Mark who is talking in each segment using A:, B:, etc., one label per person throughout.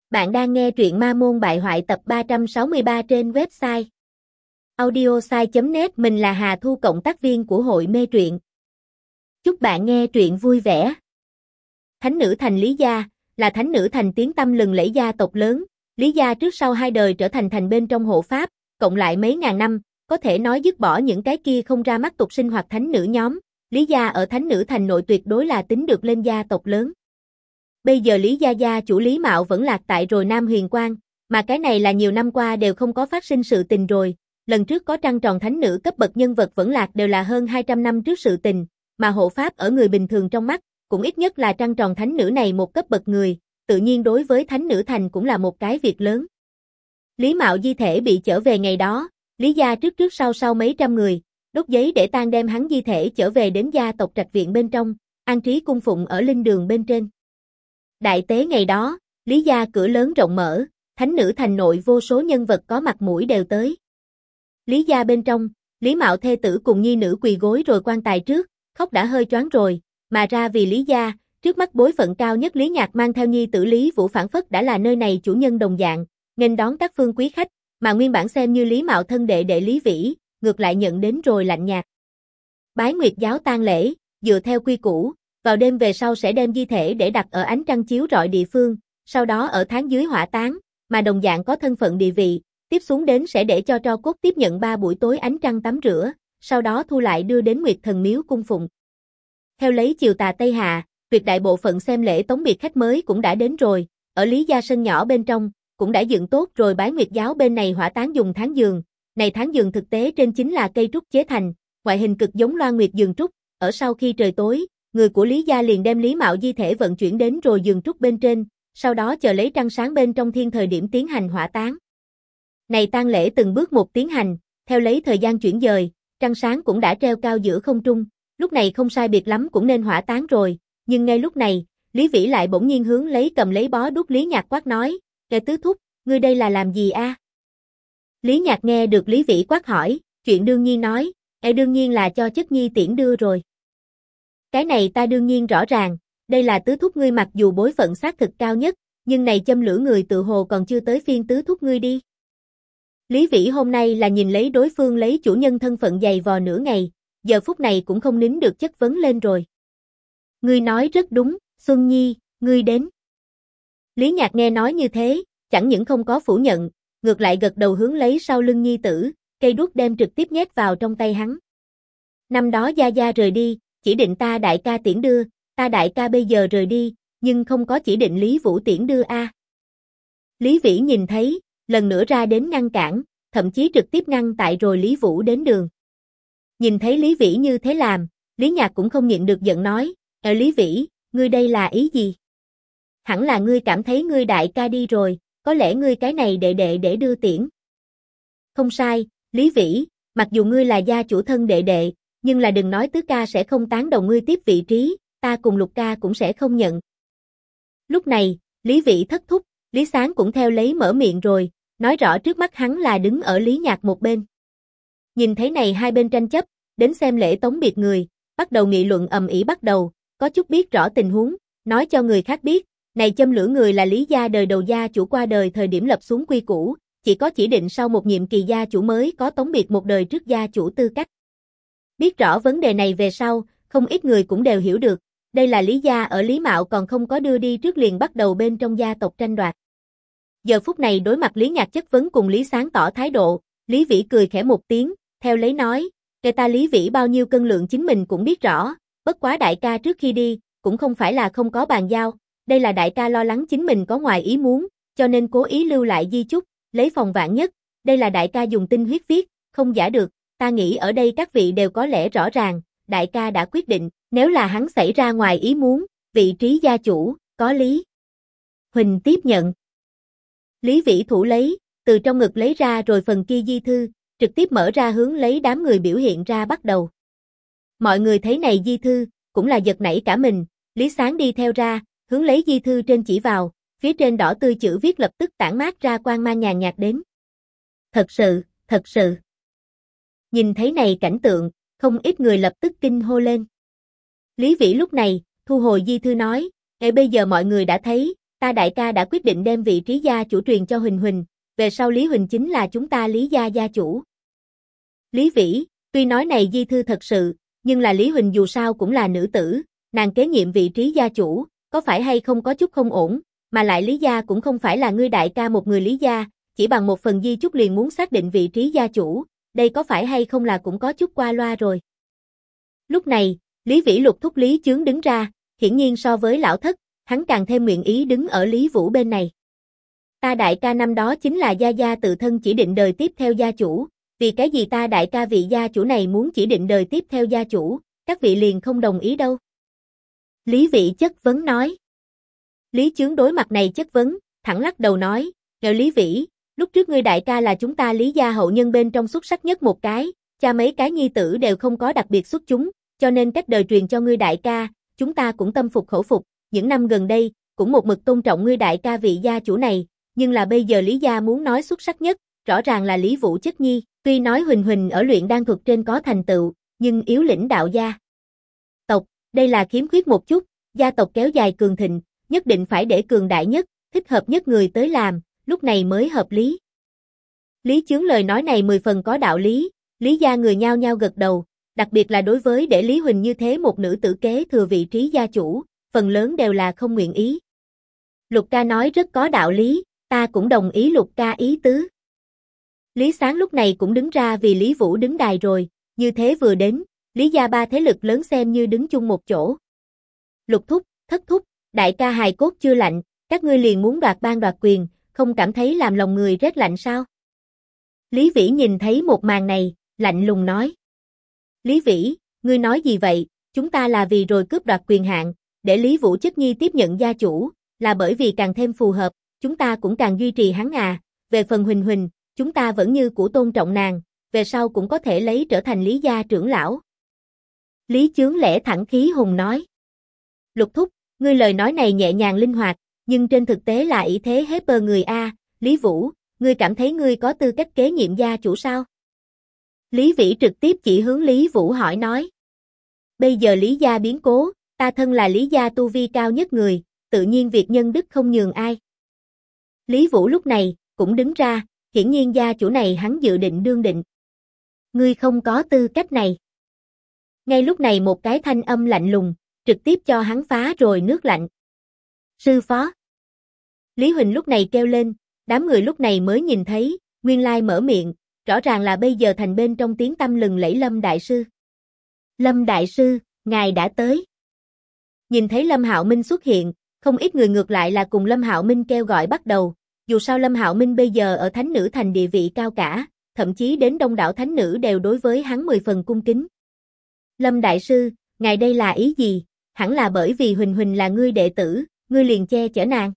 A: Bạn đang nghe truyện Ma Môn Bại Hoại tập 363 trên website audiosai.net. Mình là Hà Thu, cộng tác viên của hội mê truyện. Chúc bạn nghe truyện vui vẻ. Thánh nữ thành Lý Gia là thánh nữ thành tiếng tăm lừng lẫy gia tộc lớn. Lý Gia trước sau hai đời trở thành thành bên trong hộ pháp, cộng lại mấy ngàn năm, có thể nói dứt bỏ những cái kia không ra mắt tục sinh hoạt thánh nữ nhóm. Lý Gia ở thánh nữ thành nội tuyệt đối là tính được lên gia tộc lớn. Bây giờ Lý Gia gia chủ Lý Mạo vẫn lạc tại rồi Nam Huyền Quang, mà cái này là nhiều năm qua đều không có phát sinh sự tình rồi. Lần trước có trăng tròn thánh nữ cấp bậc nhân vật vẫn lạc đều là hơn 200 năm trước sự tình, mà hộ pháp ở người bình thường trong mắt, cũng ít nhất là trăng tròn thánh nữ này một cấp bậc người, tự nhiên đối với thánh nữ thành cũng là một cái việc lớn. Lý Mạo di thể bị trở về ngày đó, Lý Gia trước sau mấy trăm người, đốt giấy để tang đem hắn di thể trở về đến gia tộc trạch viện bên trong, an trí cung phụng ở linh đường bên trên. Đại tế ngày đó, Lý Gia cửa lớn rộng mở, thánh nữ thành nội vô số nhân vật có mặt mũi đều tới. Lý Gia bên trong, Lý Mạo thê tử cùng nhi nữ quỳ gối rồi quan tài trước, khóc đã hơi choáng rồi, mà ra vì Lý Gia, trước mắt bối phận cao nhất Lý Nhạc mang theo nhi tử Lý Vũ phảng phất đã là nơi này chủ nhân đồng dạng, nghênh đón các phương quý khách, mà nguyên bản xem như Lý Mạo thân đệ đệ Lý Vĩ, ngược lại nhận đến rồi lạnh nhạt. Bái Nguyệt giáo tang lễ, dựa theo quy củ, vào đêm về sau sẽ đem di thể để đặt ở ánh trăng chiếu rọi địa phương, sau đó ở tháng dưới hỏa táng, mà đồng dạng có thân phận địa vị, tiếp xuống đến sẽ để cho tro cốt tiếp nhận 3 buổi tối ánh trăng tắm rửa, sau đó thu lại đưa đến Nguyệt Thần Miếu cung phụng. Theo lấy chiều tà Tây Hạ, tuyệt đại bộ phận xem lễ tống biệt khách mới cũng đã đến rồi, ở Lý Gia sân nhỏ bên trong, cũng đã dựng tốt rồi. Bái Nguyệt giáo bên này hỏa táng dùng tháng giường, này tháng giường thực tế trên chính là cây trúc chế thành, ngoại hình cực giống loan nguyệt giường trúc, ở sau khi trời tối, người của Lý Gia liền đem Lý Mạo di thể vận chuyển đến rồi giường trúc bên trên, sau đó chờ lấy trăng sáng bên trong thiên thời điểm tiến hành hỏa táng. Này tang lễ từng bước một tiến hành, theo lấy thời gian chuyển dời, trăng sáng cũng đã treo cao giữa không trung, lúc này không sai biệt lắm cũng nên hỏa táng rồi, nhưng ngay lúc này, Lý Vĩ lại bỗng nhiên hướng lấy cầm lấy bó đuốc Lý Nhạc quát nói, "Kẻ tứ thúc, ngươi đây là làm gì a?" Lý Nhạc nghe được Lý Vĩ quát hỏi, chuyện đương nhiên nói, đương nhiên là cho chất nhi tiễn đưa rồi." "Cái này ta đương nhiên rõ ràng, đây là tứ thúc ngươi, mặc dù bối phận xác thực cao nhất, nhưng này châm lửa người tự hồ còn chưa tới phiên tứ thúc ngươi đi." Lý Vĩ hôm nay là nhìn lấy đối phương lấy chủ nhân thân phận giày vò nửa ngày, giờ phút này cũng không nín được chất vấn lên rồi. "Ngươi nói rất đúng, Xuân Nhi, ngươi đến." Lý Nhạc nghe nói như thế, chẳng những không có phủ nhận, ngược lại gật đầu hướng lấy sau lưng nhi tử, cây đuốc đem trực tiếp nhét vào trong tay hắn. "Năm đó gia gia rời đi, chỉ định ta đại ca tiễn đưa, ta đại ca bây giờ rời đi, nhưng không có chỉ định Lý Vũ tiễn đưa a." Lý Vĩ nhìn thấy, lần nữa ra đến ngăn cản, thậm chí trực tiếp ngăn tại rồi Lý Vũ đến đường. Nhìn thấy Lý Vĩ như thế làm, Lý Nhạc cũng không nhịn được giận nói, Lý Vĩ, ngươi đây là ý gì? Hẳn là ngươi cảm thấy ngươi đại ca đi rồi, có lẽ ngươi cái này đệ đệ để đưa tiễn." "Không sai, Lý Vĩ, mặc dù ngươi là gia chủ thân đệ đệ, nhưng là đừng nói tứ ca sẽ không tán đồng ngươi tiếp vị trí, ta cùng Lục ca cũng sẽ không nhận." Lúc này, Lý Vĩ thất thúc, Lý Sáng cũng theo lấy mở miệng rồi, nói rõ trước mắt hắn là đứng ở Lý Nhạc một bên. Nhìn thấy này hai bên tranh chấp, đến xem lễ tống biệt người, bắt đầu nghị luận ầm ĩ bắt đầu, có chút biết rõ tình huống, nói cho người khác biết, này châm lửa người là Lý Gia đời đầu gia chủ qua đời thời điểm lập xuống quy củ, chỉ có chỉ định sau một nhiệm kỳ gia chủ mới có tống biệt một đời trước gia chủ tư cách. Biết rõ vấn đề này về sau, không ít người cũng đều hiểu được, đây là Lý Gia ở Lý Mạo còn không có đưa đi trước liền bắt đầu bên trong gia tộc tranh đoạt. Giờ phút này đối mặt Lý Nhạc chất vấn cùng Lý Sáng tỏ thái độ, Lý Vĩ cười khẽ một tiếng, theo lấy nói, "Kẻ ta Lý Vĩ bao nhiêu cân lượng chính mình cũng biết rõ, bất quá đại ca trước khi đi, cũng không phải là không có bàn giao, đây là đại ca lo lắng chính mình có ngoài ý muốn, cho nên cố ý lưu lại di chúc, lấy phòng vạn nhất, đây là đại ca dùng tinh huyết viết, không giả được, ta nghĩ ở đây các vị đều có lẽ rõ ràng, đại ca đã quyết định, nếu là hắn xảy ra ngoài ý muốn, vị trí gia chủ, có Lý Huỳnh tiếp nhận." Lý Vĩ thủ lấy, từ trong ngực lấy ra rồi phần kia di thư, trực tiếp mở ra hướng lấy đám người biểu hiện ra bắt đầu. Mọi người thấy này di thư, cũng là giật nảy cả mình, Lý Sáng đi theo ra, hướng lấy di thư trên chỉ vào, phía trên đỏ tươi chữ viết lập tức tản mát ra quang mang nhàn nhạt đến. Thật sự. Nhìn thấy này cảnh tượng, không ít người lập tức kinh hô lên. Lý Vĩ lúc này, thu hồi di thư nói, bây giờ mọi người đã thấy, ta đại ca đã quyết định đem vị trí gia chủ truyền cho Huỳnh Huỳnh, về sau Lý Huỳnh chính là chúng ta Lý gia gia chủ. Lý Vĩ, tuy nói này di thư thật sự, nhưng là Lý Huỳnh dù sao cũng là nữ tử, nàng kế nhiệm vị trí gia chủ, có phải hay không có chút không ổn, mà lại Lý gia cũng không phải là ngươi đại ca một người Lý gia, chỉ bằng một phần di chúc liền muốn xác định vị trí gia chủ, đây có phải hay không là cũng có chút qua loa rồi. Lúc này, Lý Vĩ Lục thúc Lý Chướng đứng ra, hiển nhiên so với lão thất, hắn càng thêm nguyện ý đứng ở Lý Vũ bên này. Ta đại ca năm đó chính là gia gia tự thân chỉ định đời tiếp theo gia chủ, vì cái gì ta đại ca vị gia chủ này muốn chỉ định đời tiếp theo gia chủ, các vị liền không đồng ý đâu. Lý Vĩ chất vấn nói. Lý Chướng đối mặt này chất vấn, thẳng lắc đầu nói, nghèo Lý Vĩ, lúc trước ngươi đại ca là chúng ta Lý gia hậu nhân bên trong xuất sắc nhất một cái, cha mấy cái nhi tử đều không có đặc biệt xuất chúng, cho nên cách đời truyền cho ngươi đại ca, chúng ta cũng tâm phục khẩu phục, những năm gần đây, cũng một mực tôn trọng ngươi đại ca vị gia chủ này, nhưng là bây giờ Lý gia muốn nói xuất sắc nhất, rõ ràng là Lý Vũ chất nhi, tuy nói Huỳnh Huỳnh ở luyện đan thuật trên có thành tựu, nhưng yếu lĩnh đạo gia tộc, đây là khiếm khuyết một chút, gia tộc kéo dài cường thịnh, nhất định phải để cường đại nhất, thích hợp nhất người tới làm, lúc này mới hợp lý. Lý Chướng lời nói này 10 phần có đạo lý, Lý gia người nhao nhao gật đầu, đặc biệt là đối với để Lý Huỳnh như thế một nữ tử kế thừa vị trí gia chủ, phần lớn đều là không nguyện ý. Lục ca nói rất có đạo lý, ta cũng đồng ý Lục ca ý tứ. Lý Sáng lúc này cũng đứng ra vì Lý Vũ đứng đài rồi, như thế vừa đến, Lý gia ba thế lực lớn xem như đứng chung một chỗ. Lục thúc, thất thúc, đại ca hài cốt chưa lạnh, các ngươi liền muốn đoạt ban đoạt quyền, không cảm thấy làm lòng người rét lạnh sao? Lý Vĩ nhìn thấy một màn này, lạnh lùng nói. Lý Vĩ, ngươi nói gì vậy, chúng ta là vì rồi cướp đoạt quyền hạn, để Lý Vũ chất nhi tiếp nhận gia chủ, là bởi vì càng thêm phù hợp, chúng ta cũng càng duy trì hắn à, về phần Huỳnh Huỳnh, chúng ta vẫn như cũ tôn trọng nàng, về sau cũng có thể lấy trở thành Lý gia trưởng lão. Lý Chướng lẽ thẳng khí hùng nói. Lục thúc, ngươi lời nói này nhẹ nhàng linh hoạt, nhưng trên thực tế là ý thế hết bờ người a, Lý Vũ, ngươi cảm thấy ngươi có tư cách kế nhiệm gia chủ sao? Lý Vĩ trực tiếp chỉ hướng Lý Vũ hỏi nói. Bây giờ Lý gia biến cố, ta thân là Lý gia tu vi cao nhất người, tự nhiên việc nhân đức không nhường ai. Lý Vũ lúc này, cũng đứng ra, hiển nhiên gia chủ này hắn dự định đương định. Ngươi không có tư cách này. Ngay lúc này một cái thanh âm lạnh lùng, trực tiếp cho hắn phá rồi nước lạnh. Sư phó. Lý Huỳnh lúc này kêu lên, đám người lúc này mới nhìn thấy, nguyên lai mở miệng, rõ ràng là bây giờ thành bên trong tiếng tăm lừng lẫy Lâm Đại Sư. Lâm Đại Sư, ngài đã tới. Nhìn thấy Lâm Hạo Minh xuất hiện, không ít người ngược lại là cùng Lâm Hạo Minh kêu gọi bắt đầu, dù sao Lâm Hạo Minh bây giờ ở Thánh Nữ Thành địa vị cao cả, thậm chí đến đông đảo Thánh Nữ đều đối với hắn 10 phần cung kính. Lâm Đại Sư, ngài đây là ý gì? Hẳn là bởi vì Huỳnh Huỳnh là ngươi đệ tử, ngươi liền che chở nàng.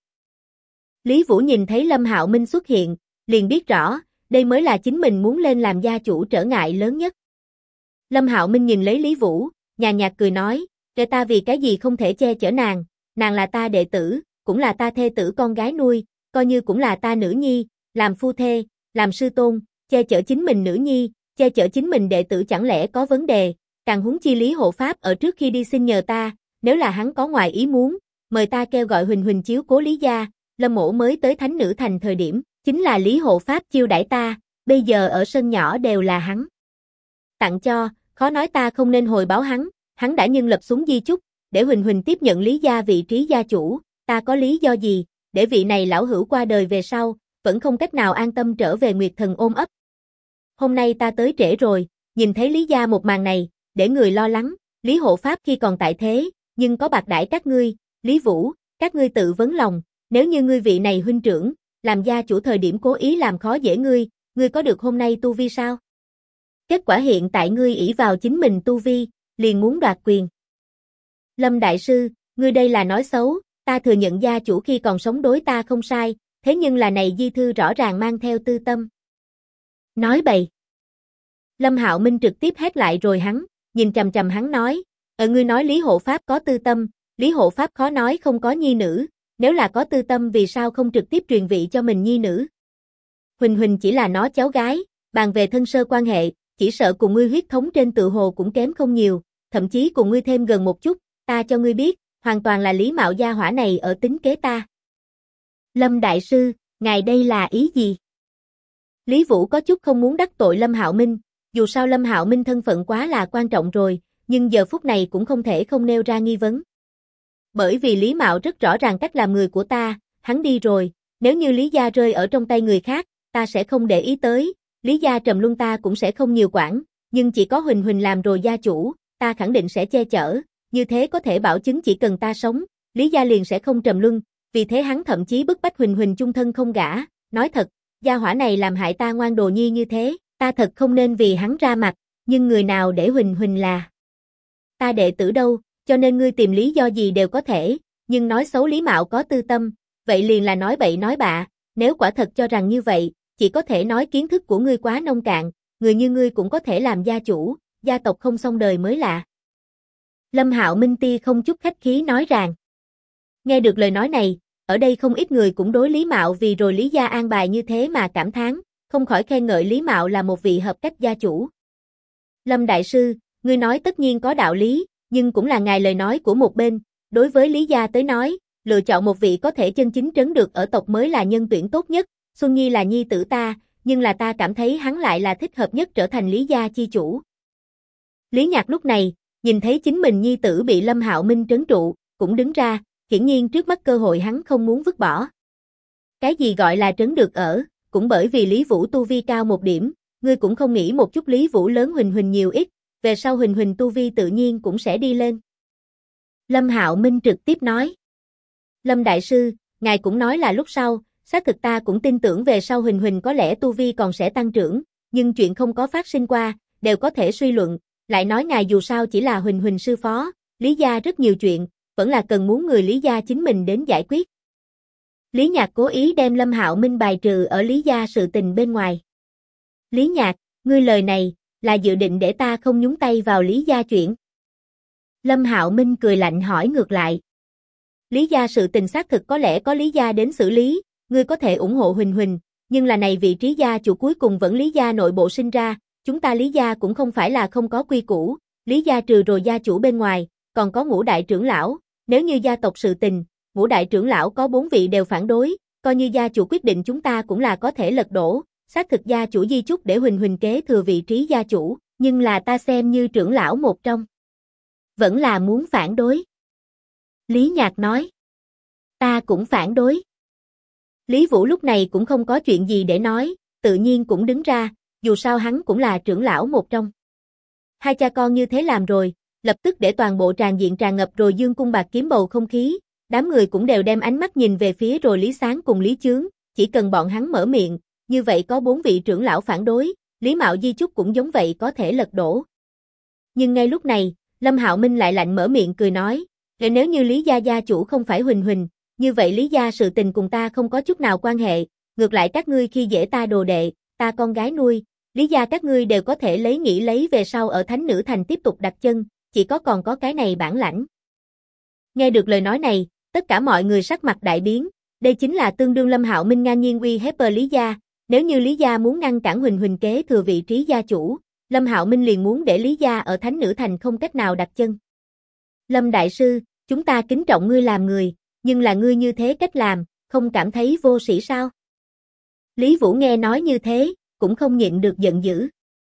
A: Lý Vũ nhìn thấy Lâm Hạo Minh xuất hiện, liền biết rõ, đây mới là chính mình muốn lên làm gia chủ trở ngại lớn nhất. Lâm Hạo Minh nhìn lấy Lý Vũ, nhàn nhạt cười nói, kể ta vì cái gì không thể che chở nàng là ta đệ tử, cũng là ta thê tử con gái nuôi, coi như cũng là ta nữ nhi, làm phu thê, làm sư tôn, che chở chính mình nữ nhi, che chở chính mình đệ tử chẳng lẽ có vấn đề, càng huống chi Lý Hộ Pháp ở trước khi đi xin nhờ ta, nếu là hắn có ngoài ý muốn, mời ta kêu gọi Huỳnh Huỳnh chiếu cố Lý gia, Lâm mỗ mới tới Thánh Nữ Thành thời điểm, chính là Lý Hộ Pháp chiêu đãi ta, bây giờ ở sân nhỏ đều là hắn tặng cho, khó nói ta không nên hồi báo hắn đã nhân lập xuống di chúc, để Huỳnh Huỳnh tiếp nhận Lý gia vị trí gia chủ, ta có lý do gì, để vị này lão hữu qua đời về sau, vẫn không cách nào an tâm trở về Nguyệt Thần ôm ấp. Hôm nay ta tới trễ rồi, nhìn thấy Lý gia một màn này, để người lo lắng, Lý Hộ Pháp khi còn tại thế, nhưng có bạc đãi các ngươi, Lý Vũ, các ngươi tự vấn lòng, nếu như ngươi vị này huynh trưởng, làm gia chủ thời điểm cố ý làm khó dễ ngươi có được hôm nay tu vi sao? Kết quả hiện tại ngươi ỷ vào chính mình tu vi, liền muốn đoạt quyền. Lâm Đại Sư, ngươi đây là nói xấu, ta thừa nhận gia chủ khi còn sống đối ta không sai, thế nhưng là này di thư rõ ràng mang theo tư tâm. Nói bậy. Lâm Hạo Minh trực tiếp hét lại rồi hắn, nhìn chằm chằm hắn nói, ngươi nói Lý Hộ Pháp có tư tâm, Lý Hộ Pháp khó nói không có nhi nữ, nếu là có tư tâm vì sao không trực tiếp truyền vị cho mình nhi nữ. Huỳnh Huỳnh chỉ là nó cháu gái, bàn về thân sơ quan hệ, chỉ sợ cùng ngươi huyết thống trên tự hồ cũng kém không nhiều, thậm chí cùng ngươi thêm gần một chút, ta cho ngươi biết, hoàn toàn là Lý Mạo gia hỏa này ở tính kế ta. Lâm đại sư, ngài đây là ý gì? Lý Vũ có chút không muốn đắc tội Lâm Hạo Minh, dù sao Lâm Hạo Minh thân phận quá là quan trọng rồi, nhưng giờ phút này cũng không thể không nêu ra nghi vấn. Bởi vì Lý Mạo rất rõ ràng cách làm người của ta, hắn đi rồi, nếu như Lý gia rơi ở trong tay người khác, ta sẽ không để ý tới, Lý gia trầm luân ta cũng sẽ không nhiều quản, nhưng chỉ có Huỳnh Huỳnh làm rồi gia chủ, ta khẳng định sẽ che chở, như thế có thể bảo chứng chỉ cần ta sống, Lý gia liền sẽ không trầm luân, vì thế hắn thậm chí bức bách Huỳnh Huỳnh chung thân không gả, nói thật, gia hỏa này làm hại ta ngoan đồ nhi như thế, ta thật không nên vì hắn ra mặt, nhưng người nào để Huỳnh Huỳnh là ta đệ tử đâu, cho nên ngươi tìm lý do gì đều có thể, nhưng nói xấu Lý Mạo có tư tâm, vậy liền là nói bậy nói bạ, nếu quả thật cho rằng như vậy, chỉ có thể nói kiến thức của ngươi quá nông cạn, người như ngươi cũng có thể làm gia chủ, gia tộc không xong đời mới lạ. Lâm Hạo Minh Ti không chút khách khí nói rằng. Nghe được lời nói này, ở đây không ít người cũng đối Lý Mạo vì rồi Lý gia an bài như thế mà cảm thán, không khỏi khen ngợi Lý Mạo là một vị hợp cách gia chủ. Lâm đại sư, ngươi nói tất nhiên có đạo lý, nhưng cũng là ngài lời nói của một bên, đối với Lý gia tới nói, lựa chọn một vị có thể chân chính trấn được ở tộc mới là nhân tuyển tốt nhất, Xuân Nhi là nhi tử ta, nhưng là ta cảm thấy hắn lại là thích hợp nhất trở thành Lý gia chi chủ. Lý Nhạc lúc này, nhìn thấy chính mình nhi tử bị Lâm Hạo Minh trấn trụ, cũng đứng ra, hiển nhiên trước mắt cơ hội hắn không muốn vứt bỏ. Cái gì gọi là trấn được ở, cũng bởi vì Lý Vũ tu vi cao một điểm, ngươi cũng không nghĩ một chút Lý Vũ lớn Huỳnh Huỳnh nhiều ít, về sau Huỳnh Huỳnh tu vi tự nhiên cũng sẽ đi lên. Lâm Hạo Minh trực tiếp nói. Lâm đại sư, ngài cũng nói là lúc sau, xác thực ta cũng tin tưởng về sau Huỳnh Huỳnh có lẽ tu vi còn sẽ tăng trưởng, nhưng chuyện không có phát sinh qua, đều có thể suy luận, lại nói ngài dù sao chỉ là Huỳnh Huỳnh sư phó, Lý gia rất nhiều chuyện, vẫn là cần muốn người Lý gia chính mình đến giải quyết. Lý Nhạc cố ý đem Lâm Hạo Minh bài trừ ở Lý gia sự tình bên ngoài. Lý Nhạc, ngươi lời này, là dự định để ta không nhúng tay vào Lý gia chuyện. Lâm Hạo Minh cười lạnh hỏi ngược lại. Lý gia sự tình xác thực có lẽ có Lý gia đến xử lý, ngươi có thể ủng hộ Huỳnh Huỳnh, nhưng là này vị trí gia chủ cuối cùng vẫn Lý gia nội bộ sinh ra, chúng ta Lý gia cũng không phải là không có quy củ, Lý gia trừ rồi gia chủ bên ngoài, còn có ngũ đại trưởng lão, nếu như gia tộc sự tình, ngũ đại trưởng lão có 4 vị đều phản đối, coi như gia chủ quyết định chúng ta cũng là có thể lật đổ, xác thực gia chủ di chúc để Huỳnh Huỳnh kế thừa vị trí gia chủ, nhưng là ta xem như trưởng lão một trong. Vẫn là muốn phản đối. Lý Nhạc nói. Ta cũng phản đối. Lý Vũ lúc này cũng không có chuyện gì để nói, tự nhiên cũng đứng ra, dù sao hắn cũng là trưởng lão một trong. Hai cha con như thế làm rồi, lập tức để toàn bộ tràng diện tràn ngập rồi dương cung bạc kiếm bầu không khí, đám người cũng đều đem ánh mắt nhìn về phía rồi Lý Sáng cùng Lý Chướng, chỉ cần bọn hắn mở miệng, như vậy có 4 vị trưởng lão phản đối, Lý Mạo di chúc cũng giống vậy có thể lật đổ. Nhưng ngay lúc này, Lâm Hạo Minh lại lạnh mở miệng cười nói, nếu như Lý gia gia chủ không phải Huỳnh Huỳnh, như vậy Lý gia sự tình cùng ta không có chút nào quan hệ, ngược lại các ngươi khi dễ ta đồ đệ, ta con gái nuôi, Lý gia các ngươi đều có thể nghĩ lấy về sau ở Thánh Nữ Thành tiếp tục đặt chân, chỉ còn có cái này bản lãnh. Nghe được lời nói này, tất cả mọi người sắc mặt đại biến, đây chính là tương đương Lâm Hạo Minh ngang nhiên uy hiếp Lý gia, nếu như Lý gia muốn ngăn cản Huỳnh Huỳnh kế thừa vị trí gia chủ, Lâm Hạo Minh liền muốn để Lý gia ở Thánh Nữ Thành không cách nào đặt chân. Lâm đại sư, chúng ta kính trọng ngươi làm người, nhưng là ngươi như thế cách làm, không cảm thấy vô sĩ sao? Lý Vũ nghe nói như thế, cũng không nhịn được giận dữ.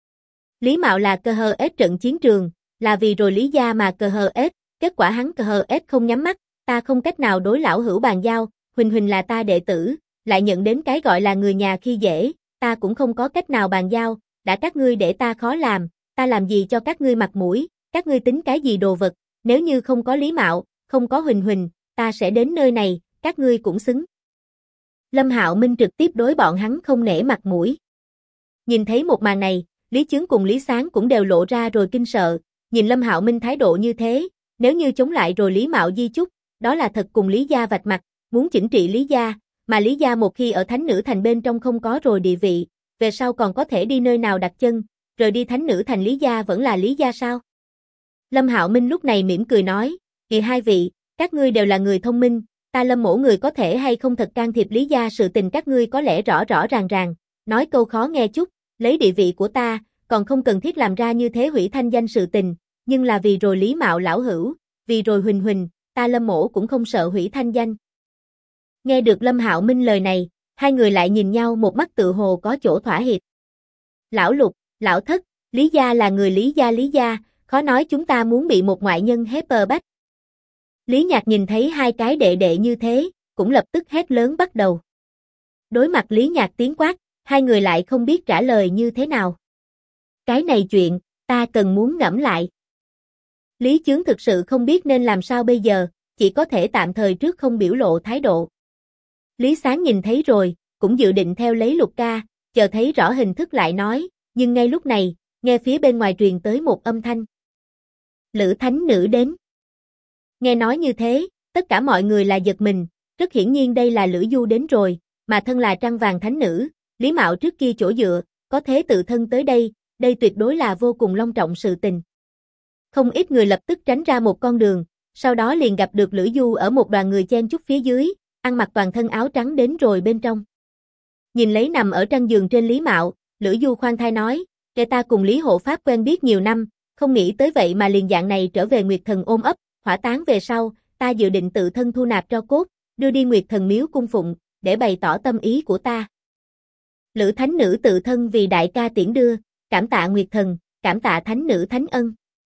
A: Lý Mạo là cơ hờ ết trận chiến trường, là vì rồi Lý gia mà cơ hờ ết, kết quả hắn cơ hờ ết không nhắm mắt, ta không cách nào đối lão hữu bàn giao, Huỳnh Huỳnh là ta đệ tử, lại nhận đến cái gọi là người nhà khi dễ, ta cũng không có cách nào bàn giao, đã các ngươi để ta khó làm, ta làm gì cho các ngươi mặt mũi, các ngươi tính cái gì đồ vật, nếu như không có Lý Mạo, không có Huỳnh Huỳnh, ta sẽ đến nơi này, các ngươi cũng xứng. Lâm Hạo Minh trực tiếp đối bọn hắn không nể mặt mũi. Nhìn thấy một màn này, Lý Chướng cùng Lý Sáng cũng đều lộ ra rồi kinh sợ, nhìn Lâm Hạo Minh thái độ như thế, nếu như chống lại rồi Lý Mạo di chúc, đó là thật cùng Lý gia vạch mặt, muốn chỉnh trị Lý gia, mà Lý gia một khi ở Thánh Nữ Thành bên trong không có rồi địa vị, về sau còn có thể đi nơi nào đặt chân, rời đi Thánh Nữ Thành Lý gia vẫn là Lý gia sao? Lâm Hạo Minh lúc này mỉm cười nói, hai vị, các ngươi đều là người thông minh, ta Lâm mỗ người có thể hay không thật can thiệp Lý gia sự tình các ngươi có lẽ rõ rõ ràng, nói câu khó nghe chút, lấy địa vị của ta, còn không cần thiết làm ra như thế hủy thanh danh sự tình, nhưng là vì rồi Lý Mạo lão hữu, vì rồi Huỳnh Huỳnh, ta Lâm mỗ cũng không sợ hủy thanh danh. Nghe được Lâm Hạo Minh lời này, hai người lại nhìn nhau một mắt tự hồ có chỗ thỏa hiệp. Lão Lục, Lão Thất, Lý gia là người Lý gia, khó nói chúng ta muốn bị một ngoại nhân hép bách. Lý Nhạc nhìn thấy hai cái đệ đệ như thế, cũng lập tức hét lớn bắt đầu. Đối mặt Lý Nhạc tiếng quát, hai người lại không biết trả lời như thế nào. Cái này chuyện, ta cần muốn ngẫm lại. Lý Chướng thực sự không biết nên làm sao bây giờ, chỉ có thể tạm thời trước không biểu lộ thái độ. Lý Sáng nhìn thấy rồi, cũng dự định theo lấy Lục ca, chờ thấy rõ hình thức lại nói, nhưng ngay lúc này, nghe phía bên ngoài truyền tới một âm thanh. Lữ Thánh Nữ đến. Nghe nói như thế, tất cả mọi người là giật mình, rất hiển nhiên đây là Lữ Du đến rồi, mà thân là Trăng Vàng Thánh Nữ, Lý Mạo trước kia chỗ dựa, có thế tự thân tới đây, đây tuyệt đối là vô cùng long trọng sự tình. Không ít người lập tức tránh ra một con đường, sau đó liền gặp được Lữ Du ở một đoàn người chen chúc phía dưới, ăn mặc toàn thân áo trắng đến rồi bên trong. Nhìn lấy nằm ở trăng giường trên Lý Mạo, Lữ Du khoan thai nói, kẻ ta cùng Lý Hộ Pháp quen biết nhiều năm, không nghĩ tới vậy mà liền dạng này trở về Nguyệt Thần ôm ấp, hỏa táng về sau, ta dự định tự thân thu nạp tro cốt, đưa đi Nguyệt Thần miếu cung phụng, để bày tỏ tâm ý của ta. Lữ Thánh Nữ tự thân vì đại ca tiễn đưa, cảm tạ Nguyệt Thần, cảm tạ Thánh Nữ thánh ân.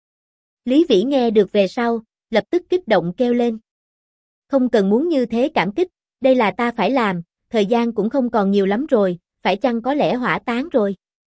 A: Lý Vĩ nghe được về sau, lập tức kích động kêu lên. Không cần muốn như thế cảm kích, đây là ta phải làm, thời gian cũng không còn nhiều lắm rồi, phải chăng có lẽ hỏa táng rồi.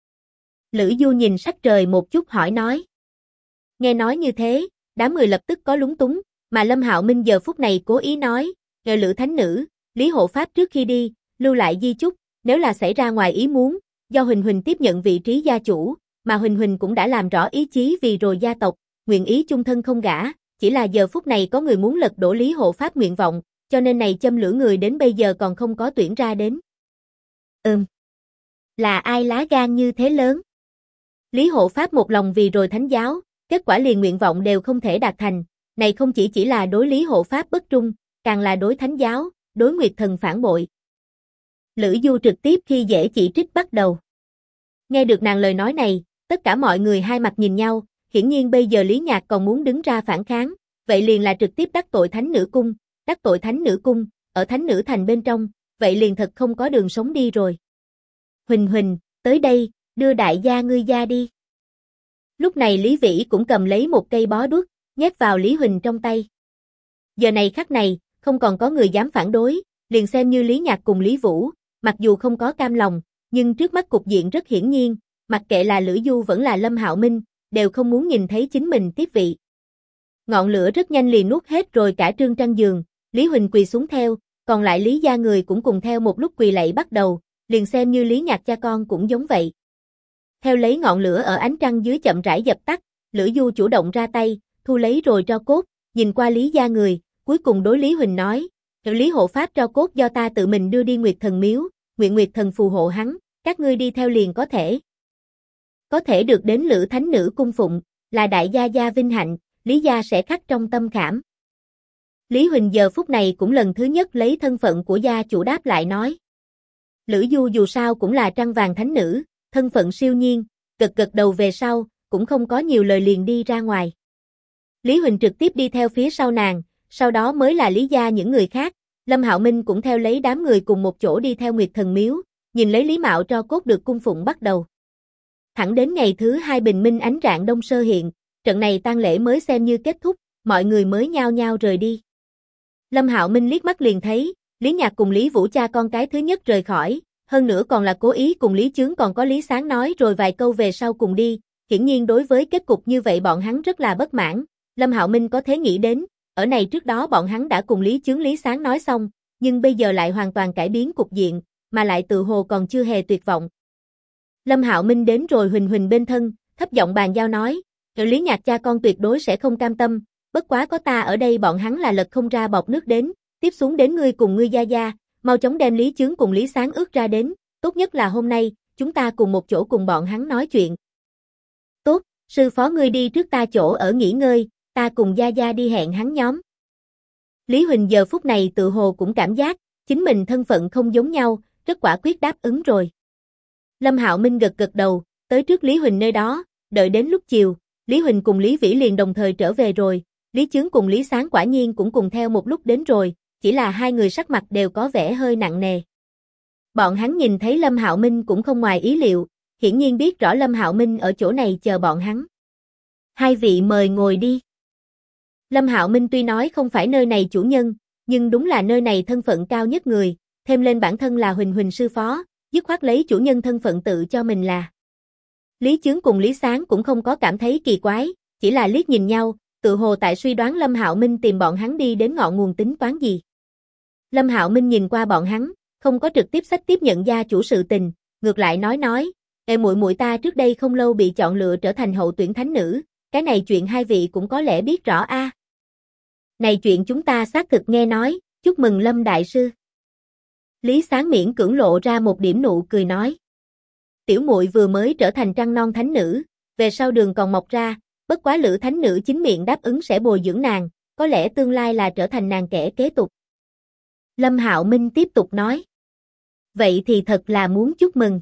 A: Lữ Du nhìn sắc trời một chút hỏi nói. Nghe nói như thế, đám người lập tức có lúng túng, mà Lâm Hạo Minh giờ phút này cố ý nói, nhờ Lữ Thánh Nữ, Lý Hộ Pháp trước khi đi, lưu lại di chúc, nếu là xảy ra ngoài ý muốn, do Huỳnh Huỳnh tiếp nhận vị trí gia chủ, mà Huỳnh Huỳnh cũng đã làm rõ ý chí vì rồi gia tộc, nguyện ý chung thân không gả, chỉ là giờ phút này có người muốn lật đổ Lý Hộ Pháp nguyện vọng, cho nên này châm lửa người đến bây giờ còn không có tuyển ra đến. Là ai lá gan như thế lớn? Lý Hộ Pháp một lòng vì rồi thánh giáo, kết quả liền nguyện vọng đều không thể đạt thành, này không chỉ là đối Lý Hộ Pháp bất trung, càng là đối thánh giáo, đối Nguyệt Thần phản bội. Lữ Du trực tiếp khi dễ chỉ trích bắt đầu. Nghe được nàng lời nói này, tất cả mọi người hai mặt nhìn nhau, hiển nhiên bây giờ Lý Nhạc còn muốn đứng ra phản kháng, vậy liền là trực tiếp đắc tội Thánh Nữ Cung, đắc tội Thánh Nữ Cung, ở Thánh Nữ Thành bên trong, vậy liền thật không có đường sống đi rồi. Huỳnh Huỳnh, tới đây, đưa đại gia ngươi ra đi. Lúc này Lý Vĩ cũng cầm lấy một cây bó đuốc, nhét vào Lý Huỳnh trong tay. Giờ này khắc này, không còn có người dám phản đối, liền xem như Lý Nhạc cùng Lý Vũ, mặc dù không có cam lòng, nhưng trước mắt cục diện rất hiển nhiên, mặc kệ là Lữ Du vẫn là Lâm Hạo Minh, đều không muốn nhìn thấy chính mình tiếp vị. Ngọn lửa rất nhanh liền nuốt hết rồi cả trương trăng giường, Lý Huỳnh quỳ xuống theo, còn lại Lý gia người cũng cùng theo một lúc quỳ lạy bắt đầu, liền xem như Lý Nhạc cha con cũng giống vậy. Theo lấy ngọn lửa ở ánh trăng dưới chậm rãi dập tắt, Lữ Du chủ động ra tay, thu lấy rồi tro cốt, nhìn qua Lý gia người, cuối cùng đối Lý Huỳnh nói, Lý Hộ Pháp tro cốt do ta tự mình đưa đi Nguyệt Thần miếu, nguyện Nguyệt Thần phù hộ hắn, các ngươi đi theo liền có thể. Có thể được đến Lữ Thánh Nữ cung phụng, là đại gia gia vinh hạnh, Lý gia sẽ khắc trong tâm khảm. Lý Huỳnh giờ phút này cũng lần thứ nhất lấy thân phận của gia chủ đáp lại nói. Lữ Du dù sao cũng là Trăng Vàng Thánh Nữ, thân phận siêu nhiên, gật đầu về sau, cũng không có nhiều lời liền đi ra ngoài. Lý Huỳnh trực tiếp đi theo phía sau nàng, sau đó mới là Lý gia những người khác, Lâm Hạo Minh cũng theo lấy đám người cùng một chỗ đi theo Nguyệt Thần miếu, nhìn lấy Lý Mạo tro cốt được cung phụng bắt đầu. Thẳng đến ngày thứ hai bình minh ánh rạng đông sơ hiện, trận này tang lễ mới xem như kết thúc, mọi người mới nhao nhao rời đi. Lâm Hạo Minh liếc mắt liền thấy, Lý Nhạc cùng Lý Vũ cha con cái thứ nhất rời khỏi, hơn nữa còn là cố ý cùng Lý Chướng còn có Lý Sáng nói rồi vài câu về sau cùng đi, hiển nhiên đối với kết cục như vậy bọn hắn rất là bất mãn, Lâm Hạo Minh có thể nghĩ đến, ở này trước đó bọn hắn đã cùng Lý Chướng Lý Sáng nói xong, nhưng bây giờ lại hoàn toàn cải biến cục diện, mà lại tự hồ còn chưa hề tuyệt vọng. Lâm Hạo Minh đến rồi Huỳnh Huỳnh bên thân, thấp giọng bàn giao nói, Lý Nhạc cha con tuyệt đối sẽ không cam tâm, bất quá có ta ở đây bọn hắn là lật không ra bọt nước đến, tiếp xuống đến ngươi cùng ngươi gia gia, mau chóng đem Lý Chướng cùng Lý Sáng ước ra đến, tốt nhất là hôm nay, chúng ta cùng một chỗ cùng bọn hắn nói chuyện. Tốt, sư phó ngươi đi trước ta chỗ ở nghỉ ngơi, ta cùng gia gia đi hẹn hắn nhóm. Lý Huỳnh giờ phút này tự hồ cũng cảm giác, chính mình thân phận không giống nhau, rất quả quyết đáp ứng rồi. Lâm Hạo Minh gật đầu, tới trước Lý Huỳnh nơi đó, đợi đến lúc chiều, Lý Huỳnh cùng Lý Vĩ liền đồng thời trở về rồi, Lý Chướng cùng Lý Sáng quả nhiên cũng cùng theo một lúc đến rồi, chỉ là hai người sắc mặt đều có vẻ hơi nặng nề. Bọn hắn nhìn thấy Lâm Hạo Minh cũng không ngoài ý liệu, hiển nhiên biết rõ Lâm Hạo Minh ở chỗ này chờ bọn hắn. Hai vị mời ngồi đi. Lâm Hạo Minh tuy nói không phải nơi này chủ nhân, nhưng đúng là nơi này thân phận cao nhất người, thêm lên bản thân là Huỳnh Huỳnh sư phó, dứt khoát lấy chủ nhân thân phận tự cho mình là. Lý Chướng cùng Lý Sáng cũng không có cảm thấy kỳ quái, chỉ là liếc nhìn nhau, tự hồ tại suy đoán Lâm Hạo Minh tìm bọn hắn đi đến ngọn nguồn tính toán gì. Lâm Hạo Minh nhìn qua bọn hắn, không có trực tiếp tiếp nhận gia chủ sự tình, ngược lại nói, muội muội ta trước đây không lâu bị chọn lựa trở thành hậu tuyển thánh nữ, cái này chuyện hai vị cũng có lẽ biết rõ a. Này chuyện chúng ta xác thực nghe nói, chúc mừng Lâm đại sư. Lý Sáng miễn cưỡng lộ ra một điểm nụ cười nói. Tiểu muội vừa mới trở thành trăng non thánh nữ, về sau đường còn mọc ra, bất quá Lữ thánh nữ chính miệng đáp ứng sẽ bồi dưỡng nàng, có lẽ tương lai là trở thành nàng kẻ kế tục. Lâm Hạo Minh tiếp tục nói. Vậy thì thật là muốn chúc mừng.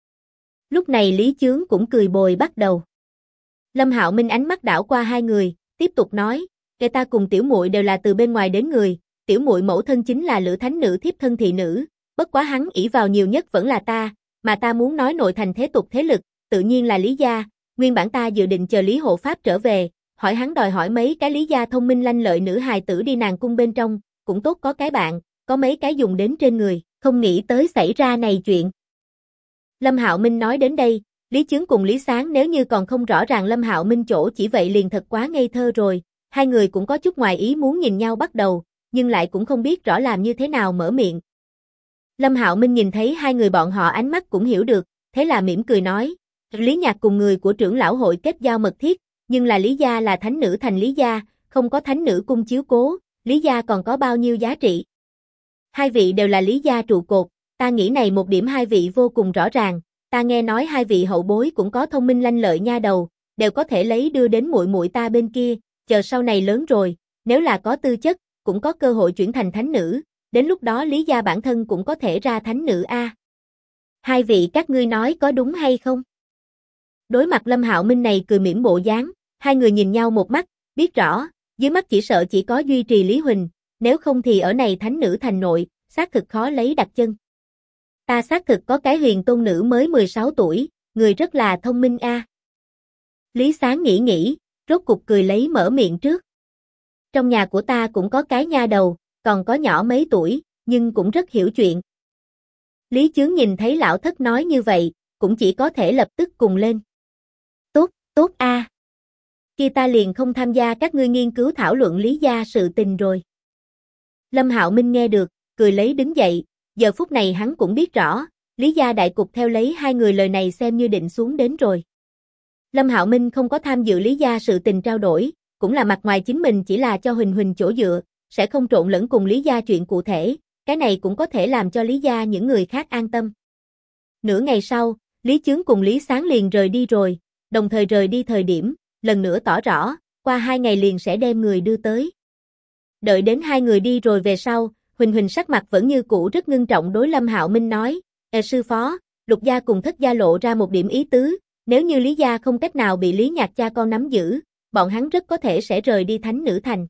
A: Lúc này Lý Chướng cũng cười bồi bắt đầu. Lâm Hạo Minh ánh mắt đảo qua hai người, tiếp tục nói, "Kẻ ta cùng tiểu muội đều là từ bên ngoài đến người, tiểu muội mẫu thân chính là Lữ thánh nữ thiếp thân thị nữ, bất quá hắn ỷ vào nhiều nhất vẫn là ta, mà ta muốn nói nội thành thế tục thế lực, tự nhiên là Lý gia, nguyên bản ta dự định chờ Lý hộ pháp trở về, hỏi hắn đòi hỏi mấy cái Lý gia thông minh lanh lợi nữ hài tử đi nàng cung bên trong, cũng tốt có cái bạn, có mấy cái dùng đến trên người, không nghĩ tới xảy ra này chuyện." Lâm Hạo Minh nói đến đây, Lý Chướng cùng Lý Sáng nếu như còn không rõ ràng Lâm Hạo Minh chỗ chỉ vậy liền thật quá ngây thơ rồi, hai người cũng có chút ngoài ý muốn nhìn nhau bắt đầu, nhưng lại cũng không biết rõ làm như thế nào mở miệng. Lâm Hạo Minh nhìn thấy hai người bọn họ ánh mắt cũng hiểu được, thế là mỉm cười nói, Lý Nhạc cùng người của trưởng lão hội kết giao mật thiết, nhưng là Lý gia là thánh nữ thành Lý gia, không có thánh nữ cung chiếu cố, Lý gia còn có bao nhiêu giá trị. Hai vị đều là Lý gia trụ cột, ta nghĩ này một điểm hai vị vô cùng rõ ràng, ta nghe nói hai vị hậu bối cũng có thông minh lanh lợi nha đầu, đều có thể lấy đưa đến muội muội ta bên kia, chờ sau này lớn rồi, nếu là có tư chất, cũng có cơ hội chuyển thành thánh nữ, đến lúc đó Lý gia bản thân cũng có thể ra thánh nữ a. Hai vị các ngươi nói có đúng hay không? Đối mặt Lâm Hạo Minh này cười mỉm bộ dáng, hai người nhìn nhau một mắt, biết rõ, dưới mắt chỉ sợ chỉ có duy trì Lý Huỳnh, nếu không thì ở này thánh nữ thành nội, xác thực khó lấy đặt chân. Ta xác thực có cái huyền tôn nữ mới 16 tuổi, người rất là thông minh a. Lý Sáng nghĩ, rốt cục cười lấy mở miệng trước. Trong nhà của ta cũng có cái nha đầu, còn có nhỏ mấy tuổi, nhưng cũng rất hiểu chuyện. Lý Chướng nhìn thấy lão thất nói như vậy, cũng chỉ có thể lập tức cùng lên. Tốt a. Kia ta liền không tham gia các ngươi nghiên cứu thảo luận Lý gia sự tình rồi. Lâm Hạo Minh nghe được, cười lấy đứng dậy, giờ phút này hắn cũng biết rõ, Lý gia đại cục theo lấy hai người lời này xem như định xuống đến rồi. Lâm Hạo Minh không có tham dự Lý gia sự tình trao đổi, cũng là mặt ngoài chính mình chỉ là cho Huỳnh Huỳnh chỗ dựa, sẽ không trộn lẫn cùng Lý gia chuyện cụ thể, cái này cũng có thể làm cho Lý gia những người khác an tâm. Nửa ngày sau, Lý Chướng cùng Lý Sáng liền rời đi rồi, đồng thời rời đi thời điểm, lần nữa tỏ rõ, qua 2 ngày liền sẽ đem người đưa tới. Đợi đến hai người đi rồi về sau, Huỳnh Huỳnh sắc mặt vẫn như cũ rất ngưng trọng đối Lâm Hạo Minh nói, sư phó, Lục gia cùng Thất gia lộ ra một điểm ý tứ, nếu như Lý gia không cách nào bị Lý Nhạc cha con nắm giữ, bọn hắn rất có thể sẽ rời đi thánh nữ thành.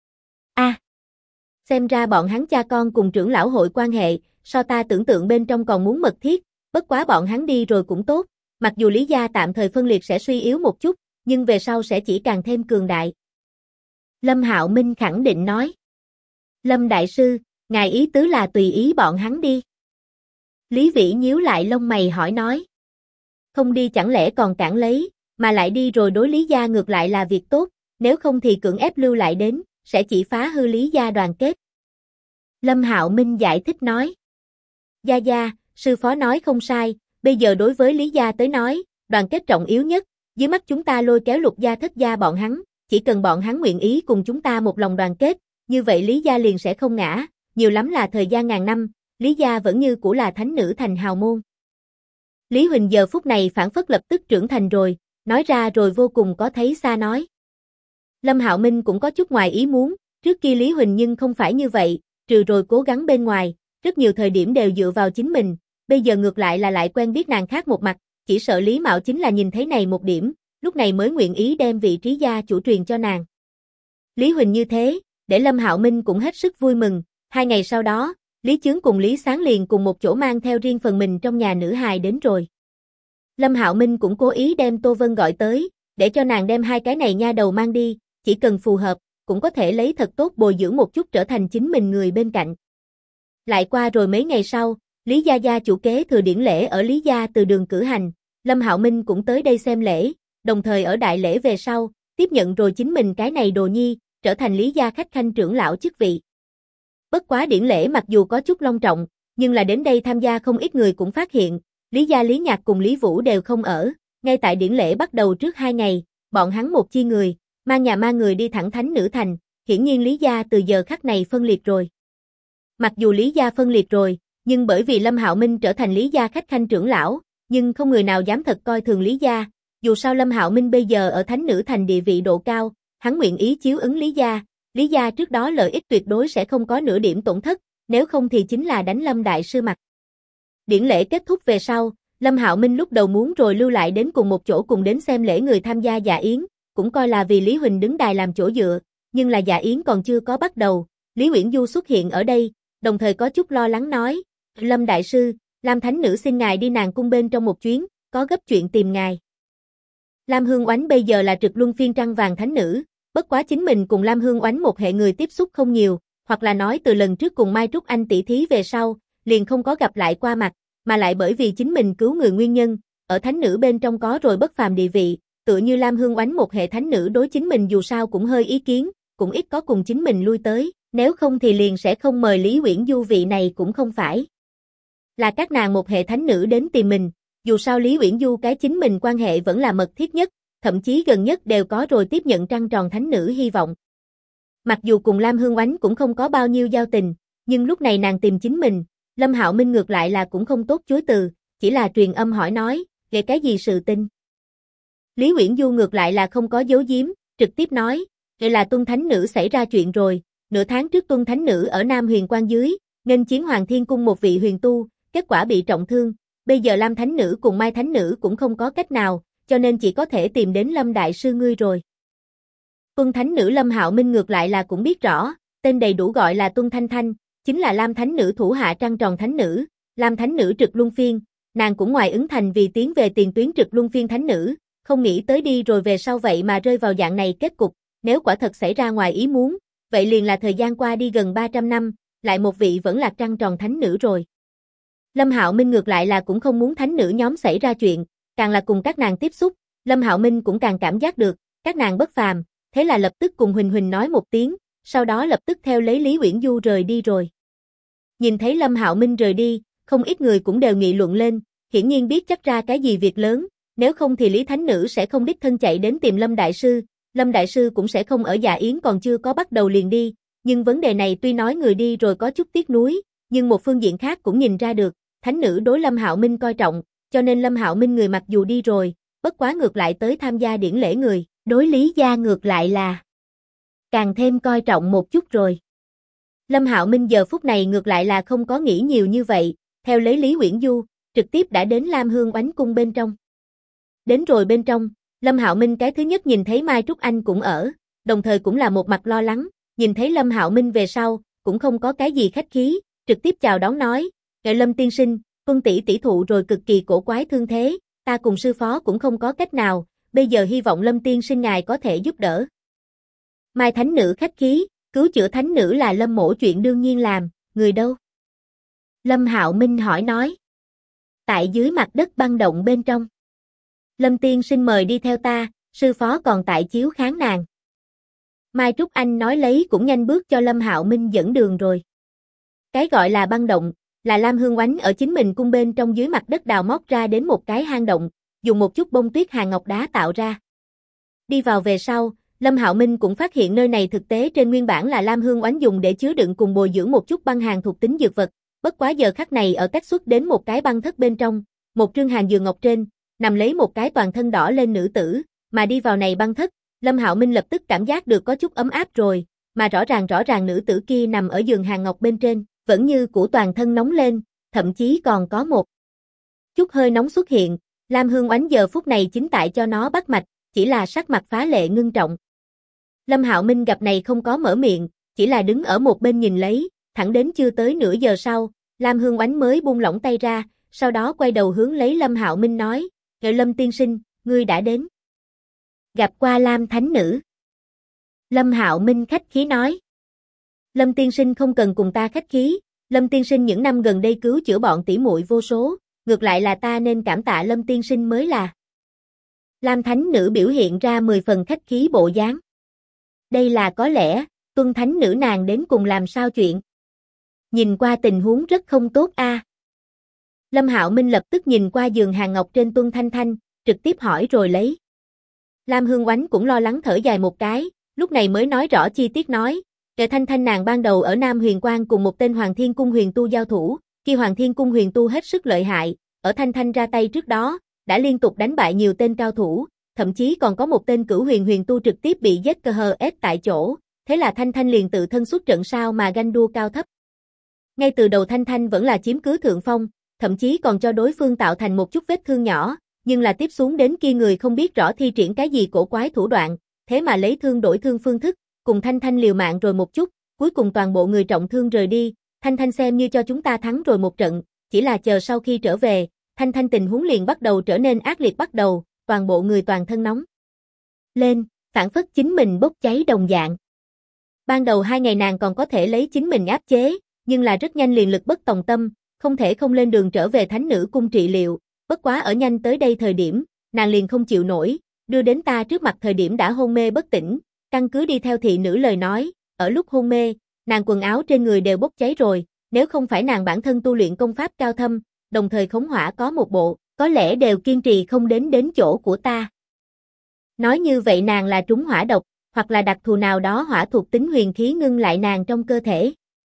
A: Xem ra bọn hắn cha con cùng trưởng lão hội quan hệ, so ta tưởng tượng bên trong còn muốn mật thiết, bất quá bọn hắn đi rồi cũng tốt, mặc dù Lý gia tạm thời phân liệt sẽ suy yếu một chút, nhưng về sau sẽ chỉ càng thêm cường đại. Lâm Hạo Minh khẳng định nói. Lâm đại sư, ngài ý tứ là tùy ý bọn hắn đi. Lý Vĩ nhíu lại lông mày hỏi nói. Không đi chẳng lẽ còn cản lấy, mà lại đi rồi đối Lý gia ngược lại là việc tốt, nếu không thì cưỡng ép lưu lại đến, sẽ chỉ phá hư Lý gia đoàn kết. Lâm Hạo Minh giải thích nói. Gia, sư phó nói không sai, bây giờ đối với Lý gia tới nói, đoàn kết trọng yếu nhất, dưới mắt chúng ta lôi kéo Lục gia Thất gia bọn hắn, chỉ cần bọn hắn nguyện ý cùng chúng ta một lòng đoàn kết, như vậy Lý gia liền sẽ không ngã, nhiều lắm là thời gian ngàn năm, Lý gia vẫn như cũ là thánh nữ thành hào môn. Lý Huỳnh giờ phút này phản phất lập tức trưởng thành rồi, nói ra rồi vô cùng có thấy xa nói. Lâm Hạo Minh cũng có chút ngoài ý muốn, trước kia Lý Huỳnh nhưng không phải như vậy, trừ rồi cố gắng bên ngoài, rất nhiều thời điểm đều dựa vào chính mình, bây giờ ngược lại là lại quen biết nàng khác một mặt, chỉ sợ Lý Mạo chính là nhìn thấy này một điểm, lúc này mới nguyện ý đem vị trí gia chủ truyền cho nàng. Lý Huỳnh như thế, để Lâm Hạo Minh cũng hết sức vui mừng, 2 ngày sau đó, Lý Chướng cùng Lý Sáng liền cùng một chỗ mang theo riêng phần mình trong nhà nữ hài đến rồi. Lâm Hạo Minh cũng cố ý đem Tô Vân gọi tới, để cho nàng đem 2 cái này nha đầu mang đi, chỉ cần phù hợp, cũng có thể lấy thật tốt bồi dưỡng một chút trở thành chính mình người bên cạnh. Lại qua rồi mấy ngày sau, Lý Gia Gia chủ kế thừa điển lễ ở Lý Gia từ đường cử hành, Lâm Hạo Minh cũng tới đây xem lễ, đồng thời ở đại lễ về sau, tiếp nhận rồi chính mình cái này đồ nhi, trở thành Lý Gia khách khanh trưởng lão chức vị. Bất quá điển lễ mặc dù có chút long trọng, nhưng là đến đây tham gia không ít người cũng phát hiện, Lý Gia Lý Nhạc cùng Lý Vũ đều không ở, ngay tại điển lễ bắt đầu trước 2 ngày, bọn hắn một chi người, mang nhà ma người đi thẳng Thánh Nữ Thành, hiển nhiên Lý Gia từ giờ khắc này phân liệt rồi. Mặc dù Lý Gia phân liệt rồi, nhưng bởi vì Lâm Hạo Minh trở thành Lý Gia khách khanh trưởng lão, nhưng không người nào dám thật coi thường Lý Gia, dù sao Lâm Hạo Minh bây giờ ở Thánh Nữ Thành địa vị độ cao, hắn nguyện ý chiếu ứng Lý Gia trước đó lợi ích tuyệt đối sẽ không có nửa điểm tổn thất, nếu không thì chính là đánh Lâm Đại Sư mặt. Điển lễ kết thúc về sau, Lâm Hạo Minh lúc đầu muốn rồi lưu lại đến cùng một chỗ cùng đến xem lễ người tham gia dạ yến, cũng coi là vì Lý Huỳnh đứng đài làm chỗ dựa, nhưng là dạ yến còn chưa có bắt đầu, Lý Uyển Du xuất hiện ở đây, đồng thời có chút lo lắng nói, Lâm Đại Sư, Lam Thánh Nữ xin ngài đi nàng cung bên trong một chuyến, có gấp chuyện tìm ngài. Lam Hương Oánh bây giờ là trực luân phiên trăng vàng Thánh Nữ, bất quá chính mình cùng Lam Hương Oánh một hệ người tiếp xúc không nhiều, hoặc là nói từ lần trước cùng Mai Trúc Anh tỷ thí về sau, liền không có gặp lại qua mặt, mà lại bởi vì chính mình cứu người nguyên nhân, ở Thánh Nữ bên trong có rồi bất phàm địa vị, tựa như Lam Hương Oánh một hệ Thánh Nữ đối chính mình dù sao cũng hơi ý kiến, cũng ít có cùng chính mình lui tới, nếu không thì liền sẽ không mời Lý Uyển Du vị này cũng không phải. Là các nàng một hệ Thánh Nữ đến tìm mình, dù sao Lý Uyển Du cái chính mình quan hệ vẫn là mật thiết nhất, thậm chí gần nhất đều có rồi tiếp nhận trăng tròn Thánh Nữ hy vọng. Mặc dù cùng Lam Hương Oánh cũng không có bao nhiêu giao tình, nhưng lúc này nàng tìm chính mình, Lâm Hạo Minh ngược lại là cũng không tốt chối từ, chỉ là truyền âm hỏi nói, về cái gì sự tình. Lý Uyển Du ngược lại là không có giấu giếm, trực tiếp nói, vậy là Tuân Thánh Nữ xảy ra chuyện rồi, nửa tháng trước Tuân Thánh Nữ ở Nam Huyền Quan dưới, nghênh chiến Hoàng Thiên Cung một vị huyền tu, kết quả bị trọng thương, bây giờ Lam Thánh Nữ cùng Mai Thánh Nữ cũng không có cách nào, cho nên chỉ có thể tìm đến Lâm Đại Sư ngươi rồi. Tuân Thánh Nữ Lâm Hạo Minh ngược lại là cũng biết rõ, tên đầy đủ gọi là Tuân Thanh Thanh, chính là Lam Thánh Nữ thủ hạ trăng tròn Thánh Nữ, Lam Thánh Nữ trực luân phiên, nàng cũng ngoài ứng thành vì tiến về tiền tuyến trực luân phiên Thánh Nữ, không nghĩ tới đi rồi về sau vậy mà rơi vào dạng này kết cục, nếu quả thật xảy ra ngoài ý muốn, vậy liền là thời gian qua đi gần 300 năm, lại một vị vẫn là trăng tròn Thánh Nữ rồi. Lâm Hạo Minh ngược lại là cũng không muốn Thánh Nữ nhóm xảy ra chuyện, càng là cùng các nàng tiếp xúc, Lâm Hạo Minh cũng càng cảm giác được, các nàng bất phàm, thế là lập tức cùng Huỳnh Huỳnh nói một tiếng, sau đó lập tức theo lấy Lý Uyển Du rời đi rồi. Nhìn thấy Lâm Hạo Minh rời đi, không ít người cũng đều nghị luận lên, hiển nhiên biết chắc ra cái gì việc lớn, nếu không thì Lý Thánh Nữ sẽ không đích thân chạy đến tìm Lâm Đại Sư cũng sẽ không ở dạ yến còn chưa có bắt đầu liền đi, nhưng vấn đề này tuy nói người đi rồi có chút tiếc nuối, nhưng một phương diện khác cũng nhìn ra được, Thánh Nữ đối Lâm Hạo Minh coi trọng, cho nên Lâm Hạo Minh người mặc dù đi rồi, bất quá ngược lại tới tham gia điển lễ người, đối Lý Gia ngược lại là càng thêm coi trọng một chút rồi. Lâm Hạo Minh giờ phút này ngược lại là không có nghĩ nhiều như vậy, theo lấy Lý Uyển Du, trực tiếp đã đến Lam Hương Oánh cung bên trong. Đến rồi bên trong, Lâm Hạo Minh cái thứ nhất nhìn thấy Mai Trúc Anh cũng ở, đồng thời cũng là một mặt lo lắng, nhìn thấy Lâm Hạo Minh về sau, cũng không có cái gì khách khí, trực tiếp chào đón nói, "Ngài Lâm tiên sinh, Tuân tỷ tỷ thụ rồi cực kỳ cổ quái thương thế, ta cùng sư phó cũng không có cách nào, bây giờ hy vọng Lâm tiên sinh ngài có thể giúp đỡ." Mai Thánh Nữ khách khí, cứu chữa Thánh Nữ là Lâm mỗ chuyện đương nhiên làm, người đâu? Lâm Hạo Minh hỏi nói. Tại dưới mặt đất băng động bên trong. Lâm tiên sinh mời đi theo ta, sư phó còn tại chiếu kháng nàng. Mai Trúc Anh nói lấy cũng nhanh bước cho Lâm Hạo Minh dẫn đường rồi. Cái gọi là băng động, là Lam Hương Oánh ở chính mình cung bên trong dưới mặt đất đào móc ra đến một cái hang động, dùng một chút bông tuyết hàng ngọc đá tạo ra. Đi vào về sau, Lâm Hạo Minh cũng phát hiện nơi này thực tế trên nguyên bản là Lam Hương Oánh dùng để chứa đựng cùng bồi dưỡng một chút băng hàng thuộc tính dược vật, bất quá giờ khắc này ở cách xuất đến một cái băng thất bên trong, một trương hàng giường ngọc trên, nằm lấy một cái toàn thân đỏ lên nữ tử, mà đi vào này băng thất, Lâm Hạo Minh lập tức cảm giác được có chút ấm áp rồi, mà rõ ràng nữ tử kia nằm ở giường hàng ngọc bên trên, vẫn như cũ toàn thân nóng lên, thậm chí còn có một chút hơi nóng xuất hiện, Lam Hương Oánh giờ phút này chính tại cho nó bắt mạch, chỉ là sắc mặt phá lệ ngưng trọng. Lâm Hạo Minh gặp này không có mở miệng, chỉ là đứng ở một bên nhìn lấy, thẳng đến chưa tới nửa giờ sau, Lam Hương Oánh mới buông lỏng tay ra, sau đó quay đầu hướng lấy Lâm Hạo Minh nói, Lâm tiên sinh, ngươi đã đến. Gặp qua Lam thánh nữ. Lâm Hạo Minh khách khí nói. Lâm tiên sinh không cần cùng ta khách khí, Lâm tiên sinh những năm gần đây cứu chữa bọn tỷ muội vô số, ngược lại là ta nên cảm tạ Lâm tiên sinh mới là. Lam thánh nữ biểu hiện ra 10 phần khách khí bộ dáng. Đây là có lẽ, Tuân thánh nữ nàng đến cùng làm sao chuyện. Nhìn qua tình huống rất không tốt a. Lâm Hạo Minh lập tức nhìn qua giường hàng ngọc trên Tuân Thanh Thanh, trực tiếp hỏi rồi lấy. Lam Hương Oánh cũng lo lắng thở dài một cái, lúc này mới nói rõ chi tiết nói, Thanh Thanh nàng ban đầu ở Nam Huyền Quang cùng một tên Hoàng Thiên Cung huyền tu giao thủ, khi Hoàng Thiên Cung huyền tu hết sức lợi hại, ở Thanh Thanh ra tay trước đó, đã liên tục đánh bại nhiều tên cao thủ, thậm chí còn có một tên cửu huyền huyền tu trực tiếp bị giết cơ hờ ép tại chỗ, thế là Thanh Thanh liền tự thân xuất trận sao mà ganh đua cao thấp. Ngay từ đầu Thanh Thanh vẫn là chiếm cứ thượng phong, thậm chí còn cho đối phương tạo thành một chút vết thương nhỏ, nhưng là tiếp xuống đến kia người không biết rõ thi triển cái gì cổ quái thủ đoạn, thế mà lấy thương đổi thương phương thức, cùng Thanh Thanh liều mạng rồi một chút, cuối cùng toàn bộ người trọng thương rời đi, Thanh Thanh xem như cho chúng ta thắng rồi một trận, chỉ là chờ sau khi trở về, Thanh Thanh tình huống liền bắt đầu trở nên ác liệt bắt đầu, toàn bộ người toàn thân nóng lên, phản phất chính mình bốc cháy đồng dạng. Ban đầu 2 ngày nàng còn có thể lấy chính mình áp chế, nhưng là rất nhanh liền lực bất tòng tâm, không thể không lên đường trở về thánh nữ cung trị liệu, bất quá ở nhanh tới đây thời điểm, nàng liền không chịu nổi, đưa đến ta trước mặt thời điểm đã hôn mê bất tỉnh, căn cứ đi theo thị nữ lời nói, ở lúc hôn mê, nàng quần áo trên người đều bốc cháy rồi, nếu không phải nàng bản thân tu luyện công pháp cao thâm, đồng thời khống hỏa có một bộ, có lẽ đều kiên trì không đến chỗ của ta. Nói như vậy nàng là trúng hỏa độc, hoặc là đặc thù nào đó hỏa thuộc tính huyền khí ngưng lại nàng trong cơ thể.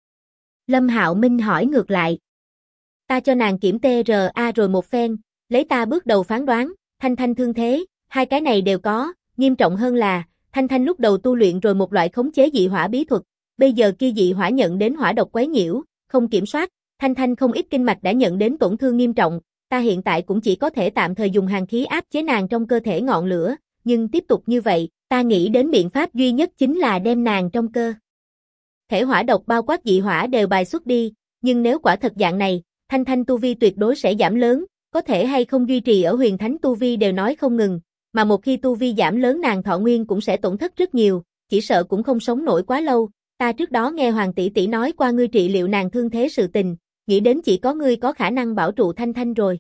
A: Lâm Hạo Minh hỏi ngược lại. Ta cho nàng kiểm TRA rồi một phen, lấy ta bước đầu phán đoán, Thanh Thanh thương thế, 2 cái này đều có, nghiêm trọng hơn là, Thanh Thanh lúc đầu tu luyện rồi một loại khống chế dị hỏa bí thuật, bây giờ kia dị hỏa nhận đến hỏa độc quấy nhiễu, không kiểm soát, Thanh Thanh không ít kinh mạch đã nhận đến tổn thương nghiêm trọng, ta hiện tại cũng chỉ có thể tạm thời dùng hàn khí áp chế nàng trong cơ thể ngọn lửa, nhưng tiếp tục như vậy, ta nghĩ đến biện pháp duy nhất chính là đem nàng trong cơ thể hỏa độc bao quát dị hỏa đều bài xuất đi, nhưng nếu quả thật dạng này, Thanh Thanh tu vi tuyệt đối sẽ giảm lớn, có thể hay không duy trì ở huyền thánh tu vi đều nói không ngừng, mà một khi tu vi giảm lớn nàng thọ nguyên cũng sẽ tổn thất rất nhiều, chỉ sợ cũng không sống nổi quá lâu. Ta trước đó nghe Hoàng tỷ tỷ nói qua ngươi trị liệu nàng thương thế sự tình, nghĩ đến chỉ có ngươi có khả năng bảo trụ Thanh Thanh rồi.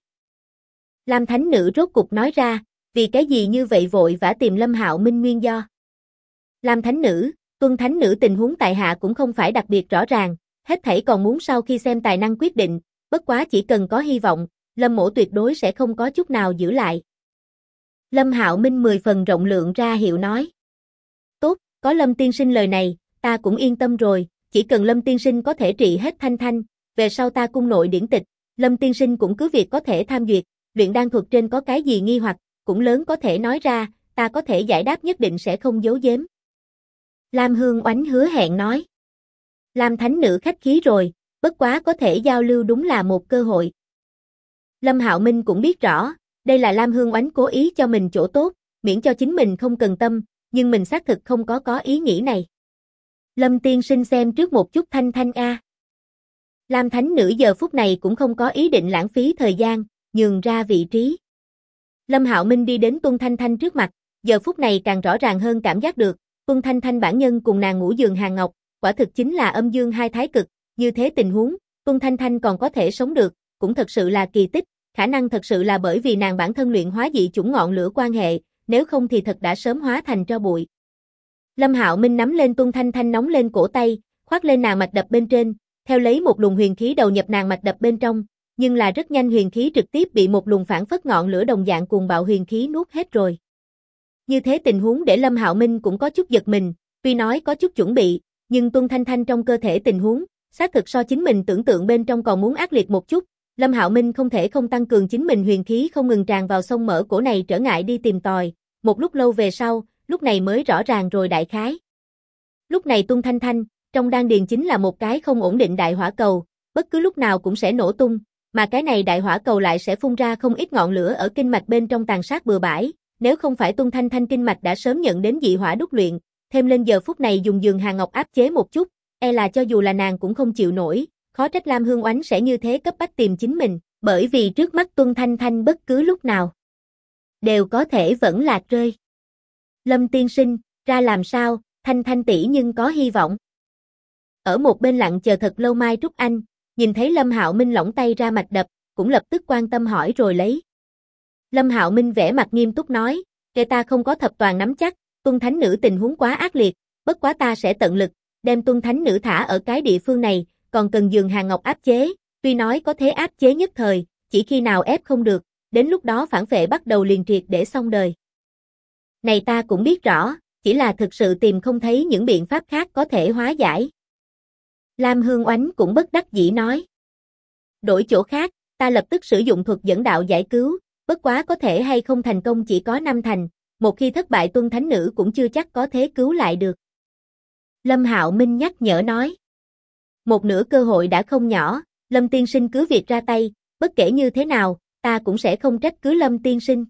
A: Lam thánh nữ rốt cục nói ra, vì cái gì như vậy vội vã tìm Lâm Hạo Minh nguyên do. Lam thánh nữ, Tuân thánh nữ tình huống tại hạ cũng không phải đặc biệt rõ ràng, hết thảy còn muốn sau khi xem tài năng quyết định, bất quá chỉ cần có hy vọng, Lâm mỗ tuyệt đối sẽ không có chút nào giữ lại. Lâm Hạo Minh 10 phần rộng lượng ra hiệu nói. Tốt, có Lâm tiên sinh lời này, ta cũng yên tâm rồi, chỉ cần Lâm tiên sinh có thể trị hết Thanh Thanh, về sau ta cung nội điển tịch, Lâm tiên sinh cũng cứ việc có thể tham duyệt, luyện đan thuật trên có cái gì nghi hoặc, cũng lớn có thể nói ra, ta có thể giải đáp nhất định sẽ không giấu giếm. Lam Hương Oánh hứa hẹn nói. Lam thánh nữ khách khí rồi, bất quá có thể giao lưu đúng là một cơ hội. Lâm Hạo Minh cũng biết rõ, đây là Lam Hương Oánh cố ý cho mình chỗ tốt, miễn cho chính mình không cần tâm, nhưng mình xác thực không có ý nghĩ này. Lâm tiên sinh xem trước một chút Thanh Thanh a. Lam thánh nữ giờ phút này cũng không có ý định lãng phí thời gian, nhường ra vị trí. Lâm Hạo Minh đi đến Tuân Thanh Thanh trước mặt, giờ phút này càng rõ ràng hơn cảm giác được, Tuân Thanh Thanh bản nhân cùng nàng ngủ giường hàng ngọc, quả thực chính là âm dương hai thái cực, như thế tình huống, Tuân Thanh Thanh còn có thể sống được, cũng thật sự là kỳ tích, khả năng thật sự là bởi vì nàng bản thân luyện hóa dị chủng ngọn lửa quan hệ, nếu không thì thật đã sớm hóa thành tro bụi. Lâm Hạo Minh nắm lên Tuân Thanh Thanh nóng lên cổ tay, khoác lên nàng mạch đập bên trên, theo lấy một luồng huyền khí đầu nhập nàng mạch đập bên trong, nhưng là rất nhanh huyền khí trực tiếp bị một luồng phản phất ngọn lửa đồng dạng cuồng bạo huyền khí nuốt hết rồi. Như thế tình huống để Lâm Hạo Minh cũng có chút giật mình, tuy nói có chút chuẩn bị, nhưng Tuân Thanh Thanh trong cơ thể tình huống, xác thực so chính mình tưởng tượng bên trong còn muốn ác liệt một chút, Lâm Hạo Minh không thể không tăng cường chính mình huyền khí không ngừng tràn vào sông mở cổ này trở ngại đi tìm tòi, một lúc lâu về sau, lúc này mới rõ ràng rồi đại khái. Lúc này Tuân Thanh Thanh, trong đan điền chính là một cái không ổn định đại hỏa cầu, bất cứ lúc nào cũng sẽ nổ tung, mà cái này đại hỏa cầu lại sẽ phun ra không ít ngọn lửa ở kinh mạch bên trong tàn sát bừa bãi, nếu không phải Tuân Thanh Thanh kinh mạch đã sớm nhận đến dị hỏa đúc luyện, thêm lên giờ phút này dùng giường hàng ngọc áp chế một chút, e là cho dù là nàng cũng không chịu nổi, khó trách Lam Hương Oánh sẽ như thế cấp bách tìm chính mình, bởi vì trước mắt Tuân Thanh Thanh bất cứ lúc nào đều có thể vẫn lạc rơi. Lâm tiên sinh, ra làm sao, Thanh Thanh tỷ nhưng có hy vọng. Ở một bên lặng chờ thật lâu Mai Trúc Anh, nhìn thấy Lâm Hạo Minh lỏng tay ra mạch đập, cũng lập tức quan tâm hỏi rồi lấy. Lâm Hạo Minh vẻ mặt nghiêm túc nói, kể ta không có thập toàn nắm chắc, Tuân Thánh Nữ tình huống quá ác liệt, bất quá ta sẽ tận lực, đem Tuân Thánh Nữ thả ở cái địa phương này, còn cần giường Hàng Ngọc áp chế, tuy nói có thế áp chế nhất thời, chỉ khi nào ép không được, đến lúc đó phản phệ bắt đầu liền triệt để xong đời. Này ta cũng biết rõ, chỉ là thực sự tìm không thấy những biện pháp khác có thể hóa giải. Lam Hương Oánh cũng bất đắc dĩ nói. Đổi chỗ khác, ta lập tức sử dụng thuật dẫn đạo giải cứu, bất quá có thể hay không thành công chỉ có 5 thành, một khi thất bại Tuân Thánh Nữ cũng chưa chắc có thế cứu lại được. Lâm Hạo Minh nhắc nhở nói. Một nửa cơ hội đã không nhỏ, Lâm tiên sinh cứ việc ra tay, bất kể như thế nào, ta cũng sẽ không trách cứ Lâm tiên sinh.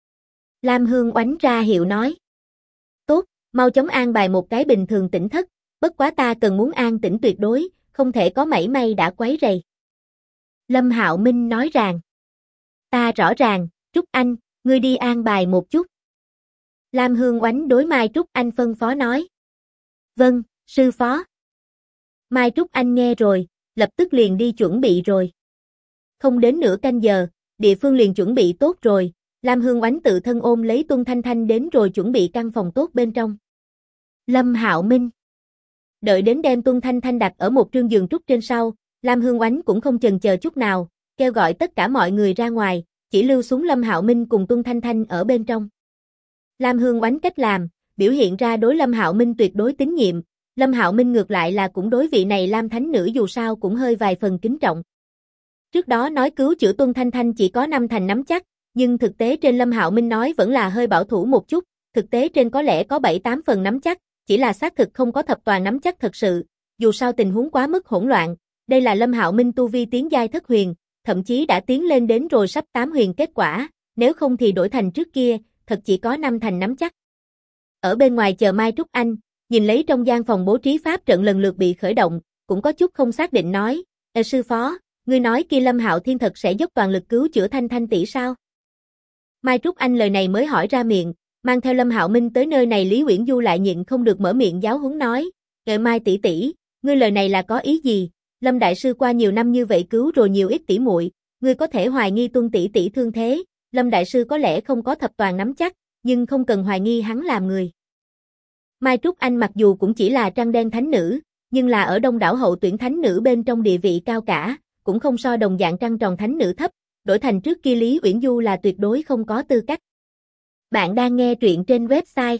A: Lam Hương Oánh ra hiệu nói. Tốt, mau chóng an bài một cái bình thường tỉnh thất, bất quá ta cần muốn an tĩnh tuyệt đối, không thể có mảy may đã quấy rầy. Lâm Hạo Minh nói rằng. Ta rõ ràng, Trúc Anh, ngươi đi an bài một chút. Lam Hương Oánh đối Mai Trúc Anh phân phó nói. Vâng, sư phó. Mai Trúc Anh nghe rồi, lập tức liền đi chuẩn bị rồi. Không đến nửa canh giờ, địa phương liền chuẩn bị tốt rồi, Lam Hương Oánh tự thân ôm lấy Tuân Thanh Thanh đến rồi chuẩn bị căn phòng tốt bên trong. Lâm Hạo Minh. Đợi đến đem Tuân Thanh Thanh đặt ở một trương giường trúc trên sau, Lam Hương Oánh cũng không chần chờ chút nào, kêu gọi tất cả mọi người ra ngoài, chỉ lưu xuống Lâm Hạo Minh cùng Tuân Thanh Thanh ở bên trong. Lam Hương Oánh cách làm, biểu hiện ra đối Lâm Hạo Minh tuyệt đối tín nhiệm, Lâm Hạo Minh ngược lại là cũng đối vị này Lam Thánh Nữ dù sao cũng hơi vài phần kính trọng. Trước đó nói cứu chữa Tuân Thanh Thanh chỉ có 5 thành nắm chắc, nhưng thực tế trên Lâm Hạo Minh nói vẫn là hơi bảo thủ một chút, thực tế trên có lẽ có 7-8 phần nắm chắc, chỉ là xác thực không có thập toàn nắm chắc thật sự, dù sao tình huống quá mức hỗn loạn, đây là Lâm Hạo Minh tu vi tiến giai thất huyền, thậm chí đã tiến lên đến rồi sắp 8 huyền kết quả, nếu không thì đổi thành trước kia, thật chỉ có 5 thành nắm chắc. Ở bên ngoài chờ Mai Trúc Anh, nhìn lấy trong gian phòng bố trí pháp trận lần lượt bị khởi động, cũng có chút không xác định nói, sư phó, ngươi nói kia Lâm Hạo Thiên thật sẽ dốc toàn lực cứu chữa Thanh Thanh tỷ sao? Mai Trúc Anh lời này mới hỏi ra miệng, mang theo Lâm Hạo Minh tới nơi này Lý Uyển Du lại nhịn không được mở miệng giáo huấn nói, Mai tỷ tỷ, ngươi lời này là có ý gì? Lâm đại sư qua nhiều năm như vậy cứu rồi nhiều ít tỷ muội, ngươi có thể hoài nghi Tuân tỷ tỷ thương thế, Lâm đại sư có lẽ không có thập toàn nắm chắc, nhưng không cần hoài nghi hắn làm người. Mai Trúc Anh mặc dù cũng chỉ là trăng đen thánh nữ, nhưng là ở đông đảo hậu tuyển thánh nữ bên trong địa vị cao cả, cũng không so đồng dạng trăng tròn thánh nữ thấp, đổi thành trước kia Lý Uyển Du là tuyệt đối không có tư cách. Bạn đang nghe truyện trên website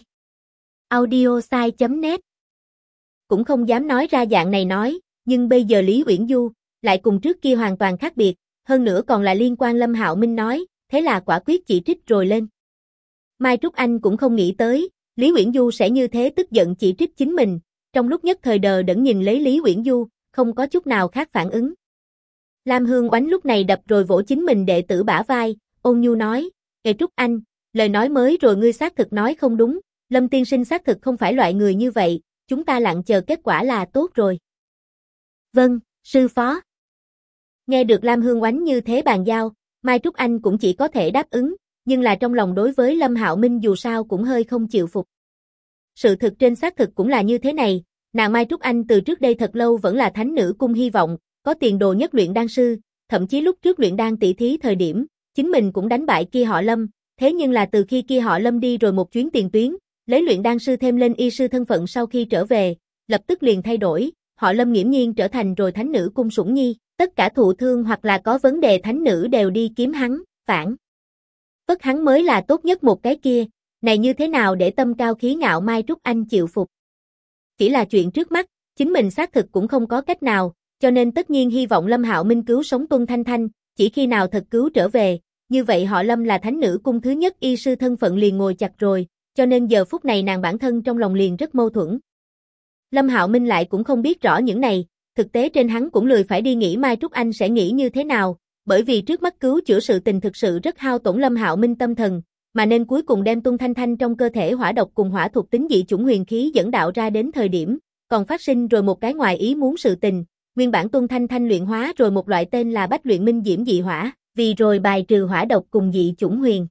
A: audiosai.net. Cũng không dám nói ra dạng này nói, nhưng bây giờ Lý Uyển Du lại cùng trước kia hoàn toàn khác biệt, hơn nữa còn là liên quan Lâm Hạo Minh nói, thế là quả quyết chỉ trích rồi lên. Mai Trúc Anh cũng không nghĩ tới, Lý Uyển Du sẽ như thế tức giận chỉ trích chính mình, trong lúc nhất thời đờ đẫn nhìn lấy Lý Uyển Du, không có chút nào khác phản ứng. Lam Hương Oánh lúc này đập rồi vỗ chính mình đệ tử bả vai, ôn nhu nói, Trúc Anh, lời nói mới rồi ngươi xác thực nói không đúng, Lâm tiên sinh xác thực không phải loại người như vậy, chúng ta lặng chờ kết quả là tốt rồi. Vâng, sư phó. Nghe được Lam Hương Oánh như thế bàn giao, Mai Trúc Anh cũng chỉ có thể đáp ứng, nhưng là trong lòng đối với Lâm Hạo Minh dù sao cũng hơi không chịu phục. Sự thực trên xác thực cũng là như thế này, nàng Mai Trúc Anh từ trước đây thật lâu vẫn là thánh nữ cung hy vọng, có tiền đồ nhất luyện đan sư, thậm chí lúc trước luyện đan tỷ thí thời điểm, chính mình cũng đánh bại kia họ Lâm, thế nhưng là từ khi kia họ Lâm đi rồi một chuyến tiền tuyến, lấy luyện đan sư thêm lên y sư thân phận sau khi trở về, lập tức liền thay đổi, họ Lâm nghiễm nhiên trở thành rồi thánh nữ cung sủng nhi, tất cả thụ thương hoặc là có vấn đề thánh nữ đều đi kiếm hắn, phản phất hắn mới là tốt nhất một cái kia, này như thế nào để tâm cao khí ngạo Mai Trúc Anh chịu phục. Chỉ là chuyện trước mắt, chính mình xác thực cũng không có cách nào, cho nên tất nhiên hy vọng Lâm Hạo Minh cứu sống Tuân Thanh Thanh, chỉ khi nào thật cứu trở về, như vậy họ Lâm là thánh nữ cung thứ nhất y sư thân phận liền ngồi chặt rồi, cho nên giờ phút này nàng bản thân trong lòng liền rất mâu thuẫn. Lâm Hạo Minh lại cũng không biết rõ những này, thực tế trên hắn cũng lười phải đi nghĩ Mai Trúc Anh sẽ nghĩ như thế nào, bởi vì trước mắt cứu chữa sự tình thực sự rất hao tổn Lâm Hạo Minh tâm thần, mà nên cuối cùng đem Tuân Thanh Thanh trong cơ thể hỏa độc cùng hỏa thuộc tính dị chủng huyền khí dẫn đạo ra đến thời điểm, còn phát sinh rồi một cái ngoài ý muốn sự tình, nguyên bản Tuân Thanh Thanh luyện hóa rồi một loại tên là Bách Luyện Minh Diễm dị hỏa, vì rồi bài trừ hỏa độc cùng dị chủng huyền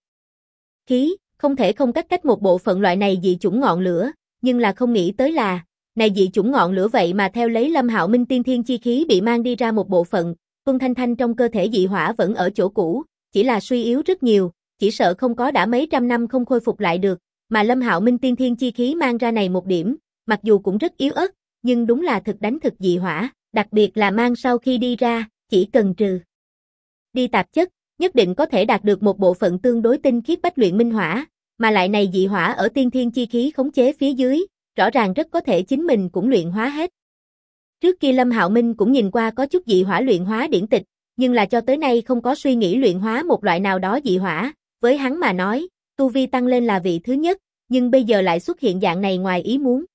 A: khí, không thể không cắt cách một bộ phận loại này dị chủng ngọn lửa, nhưng là không nghĩ tới là, này dị chủng ngọn lửa vậy mà theo lấy Lâm Hạo Minh tiên thiên chi khí bị mang đi ra một bộ phận, Tuân Thanh Thanh trong cơ thể dị hỏa vẫn ở chỗ cũ, chỉ là suy yếu rất nhiều, chỉ sợ không có đã mấy trăm năm không khôi phục lại được, mà Lâm Hạo Minh tiên thiên chi khí mang ra này một điểm, mặc dù cũng rất yếu ớt, nhưng đúng là thực đánh thực dị hỏa, đặc biệt là mang sau khi đi ra, chỉ cần trừ đi tạp chất, nhất định có thể đạt được một bộ phận tương đối tinh khiết bách luyện minh hỏa, mà lại này dị hỏa ở tiên thiên chi khí khống chế phía dưới, rõ ràng rất có thể chính mình cũng luyện hóa hết. Trước kia Lâm Hạo Minh cũng nhìn qua có chút dị hỏa luyện hóa điển tịch, nhưng là cho tới nay không có suy nghĩ luyện hóa một loại nào đó dị hỏa, với hắn mà nói, tu vi tăng lên là vị thứ nhất, nhưng bây giờ lại xuất hiện dạng này ngoài ý muốn.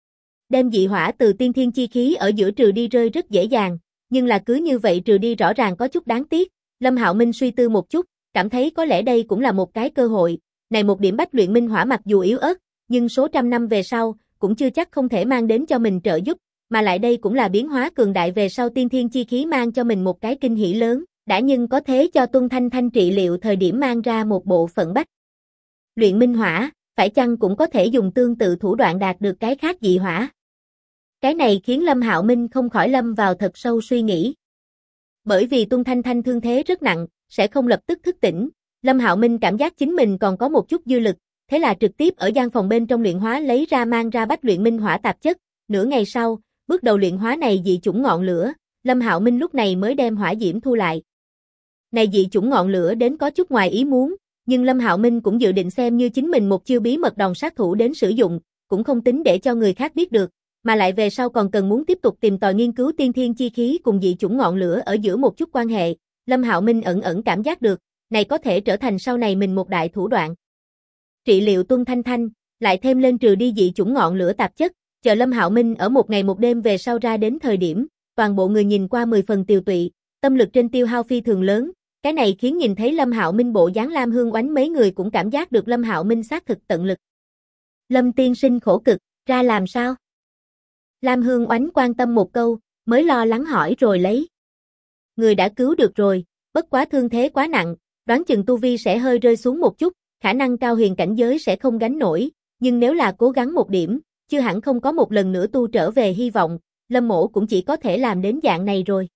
A: Đem dị hỏa từ tiên thiên chi khí ở giữa trừ đi rơi rất dễ dàng, nhưng là cứ như vậy trừ đi rõ ràng có chút đáng tiếc. Lâm Hạo Minh suy tư một chút, cảm thấy có lẽ đây cũng là một cái cơ hội, này một điểm bách luyện minh hỏa mặc dù yếu ớt, nhưng số trăm năm về sau, cũng chưa chắc không thể mang đến cho mình trợ giúp, mà lại đây cũng là biến hóa cường đại về sau tiên thiên chi khí mang cho mình một cái kinh hỉ lớn, đã nhưng có thế cho Tuân Thanh Thanh trị liệu thời điểm mang ra một bộ phận bách luyện minh hỏa, phải chăng cũng có thể dùng tương tự thủ đoạn đạt được cái khác dị hỏa. Cái này khiến Lâm Hạo Minh không khỏi lâm vào thật sâu suy nghĩ. Bởi vì Tuân Thanh Thanh thương thế rất nặng, sẽ không lập tức thức tỉnh, Lâm Hạo Minh cảm giác chính mình còn có một chút dư lực, thế là trực tiếp ở gian phòng bên trong luyện hóa lấy ra mang ra bách luyện minh hỏa tạp chất, nửa ngày sau, bước đầu luyện hóa này dị chủng ngọn lửa, Lâm Hạo Minh lúc này mới đem hỏa diễm thu lại. Này dị chủng ngọn lửa đến có chút ngoài ý muốn, nhưng Lâm Hạo Minh cũng dự định xem như chính mình một chiêu bí mật đòn sát thủ đến sử dụng, cũng không tính để cho người khác biết được, mà lại về sau còn cần muốn tiếp tục tìm tòi nghiên cứu tiên thiên chi khí cùng dị chủng ngọn lửa ở giữa một chút quan hệ. Lâm Hạo Minh ẩn ẩn cảm giác được, này có thể trở thành sau này mình một đại thủ đoạn. Trị liệu Tuân Thanh Thanh, lại thêm lên trừ đi dị chủng ngọn lửa tạp chất, chờ Lâm Hạo Minh ở một ngày một đêm về sau ra đến thời điểm, toàn bộ người nhìn qua 10 phần tiều tụy, tâm lực trên tiêu hao phi thường lớn, cái này khiến nhìn thấy Lâm Hạo Minh bộ dáng Lam Hương Oánh mấy người cũng cảm giác được Lâm Hạo Minh xác thực tận lực. Lâm tiên sinh khổ cực, ra làm sao? Lam Hương Oánh quan tâm một câu, mới lo lắng hỏi rồi lấy. Người đã cứu được rồi, bất quá thương thế quá nặng, đoán chừng tu vi sẽ hơi rơi xuống một chút, khả năng cao huyền cảnh giới sẽ không gánh nổi, nhưng nếu là cố gắng một điểm, chưa hẳn không có một lần nữa tu trở về hy vọng, Lâm mỗ cũng chỉ có thể làm đến dạng này rồi.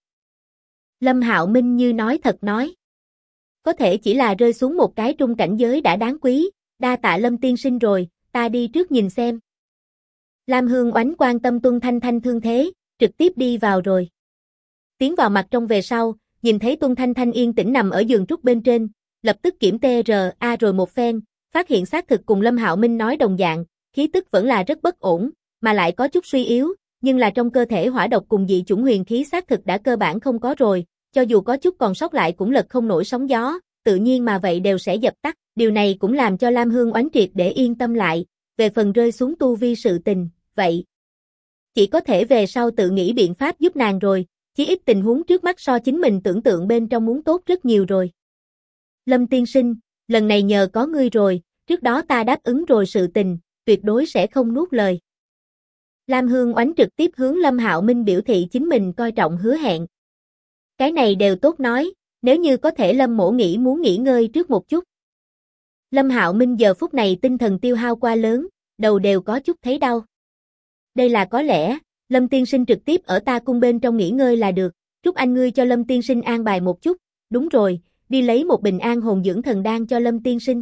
A: Lâm Hạo Minh như nói thật nói. Có thể chỉ là rơi xuống một cái trung cảnh giới đã đáng quý, đa tạ Lâm tiên sinh rồi, ta đi trước nhìn xem. Lam Hương Oánh quan tâm Tuân Thanh Thanh thương thế, trực tiếp đi vào rồi. Tiến vào mặt trong về sau, nhìn thấy Tuân Thanh Thanh yên tĩnh nằm ở giường trúc bên trên, lập tức kiểm TRA rồi một phen, phát hiện xác thực cùng Lâm Hạo Minh nói đồng dạng, khí tức vẫn là rất bất ổn, mà lại có chút suy yếu, nhưng là trong cơ thể hỏa độc cùng dị chủng huyền khí xác thực đã cơ bản không có rồi, cho dù có chút còn sót lại cũng lật không nổi sóng gió, tự nhiên mà vậy đều sẽ dập tắt, điều này cũng làm cho Lam Hương Oánh triệt để yên tâm lại, về phần rơi xuống tu vi sự tình, vậy chỉ có thể về sau tự nghĩ biện pháp giúp nàng rồi, chí ít tình huống trước mắt so chính mình tưởng tượng bên trong muốn tốt rất nhiều rồi. Lâm tiên sinh, lần này nhờ có ngươi rồi, trước đó ta đáp ứng rồi sự tình, tuyệt đối sẽ không nuốt lời. Lam Hương Oánh trực tiếp hướng Lâm Hạo Minh biểu thị chính mình coi trọng hứa hẹn. Cái này đều tốt nói, nếu như có thể Lâm mỗ muốn nghỉ ngơi trước một chút. Lâm Hạo Minh giờ phút này tinh thần tiêu hao quá lớn, đầu đều có chút thấy đau. Đây là có lẽ, Lâm tiên sinh trực tiếp ở ta cung bên trong nghỉ ngơi là được, Trúc Anh ngươi cho Lâm tiên sinh an bài một chút, đúng rồi, đi lấy một bình an hồn dưỡng thần đan cho Lâm tiên sinh.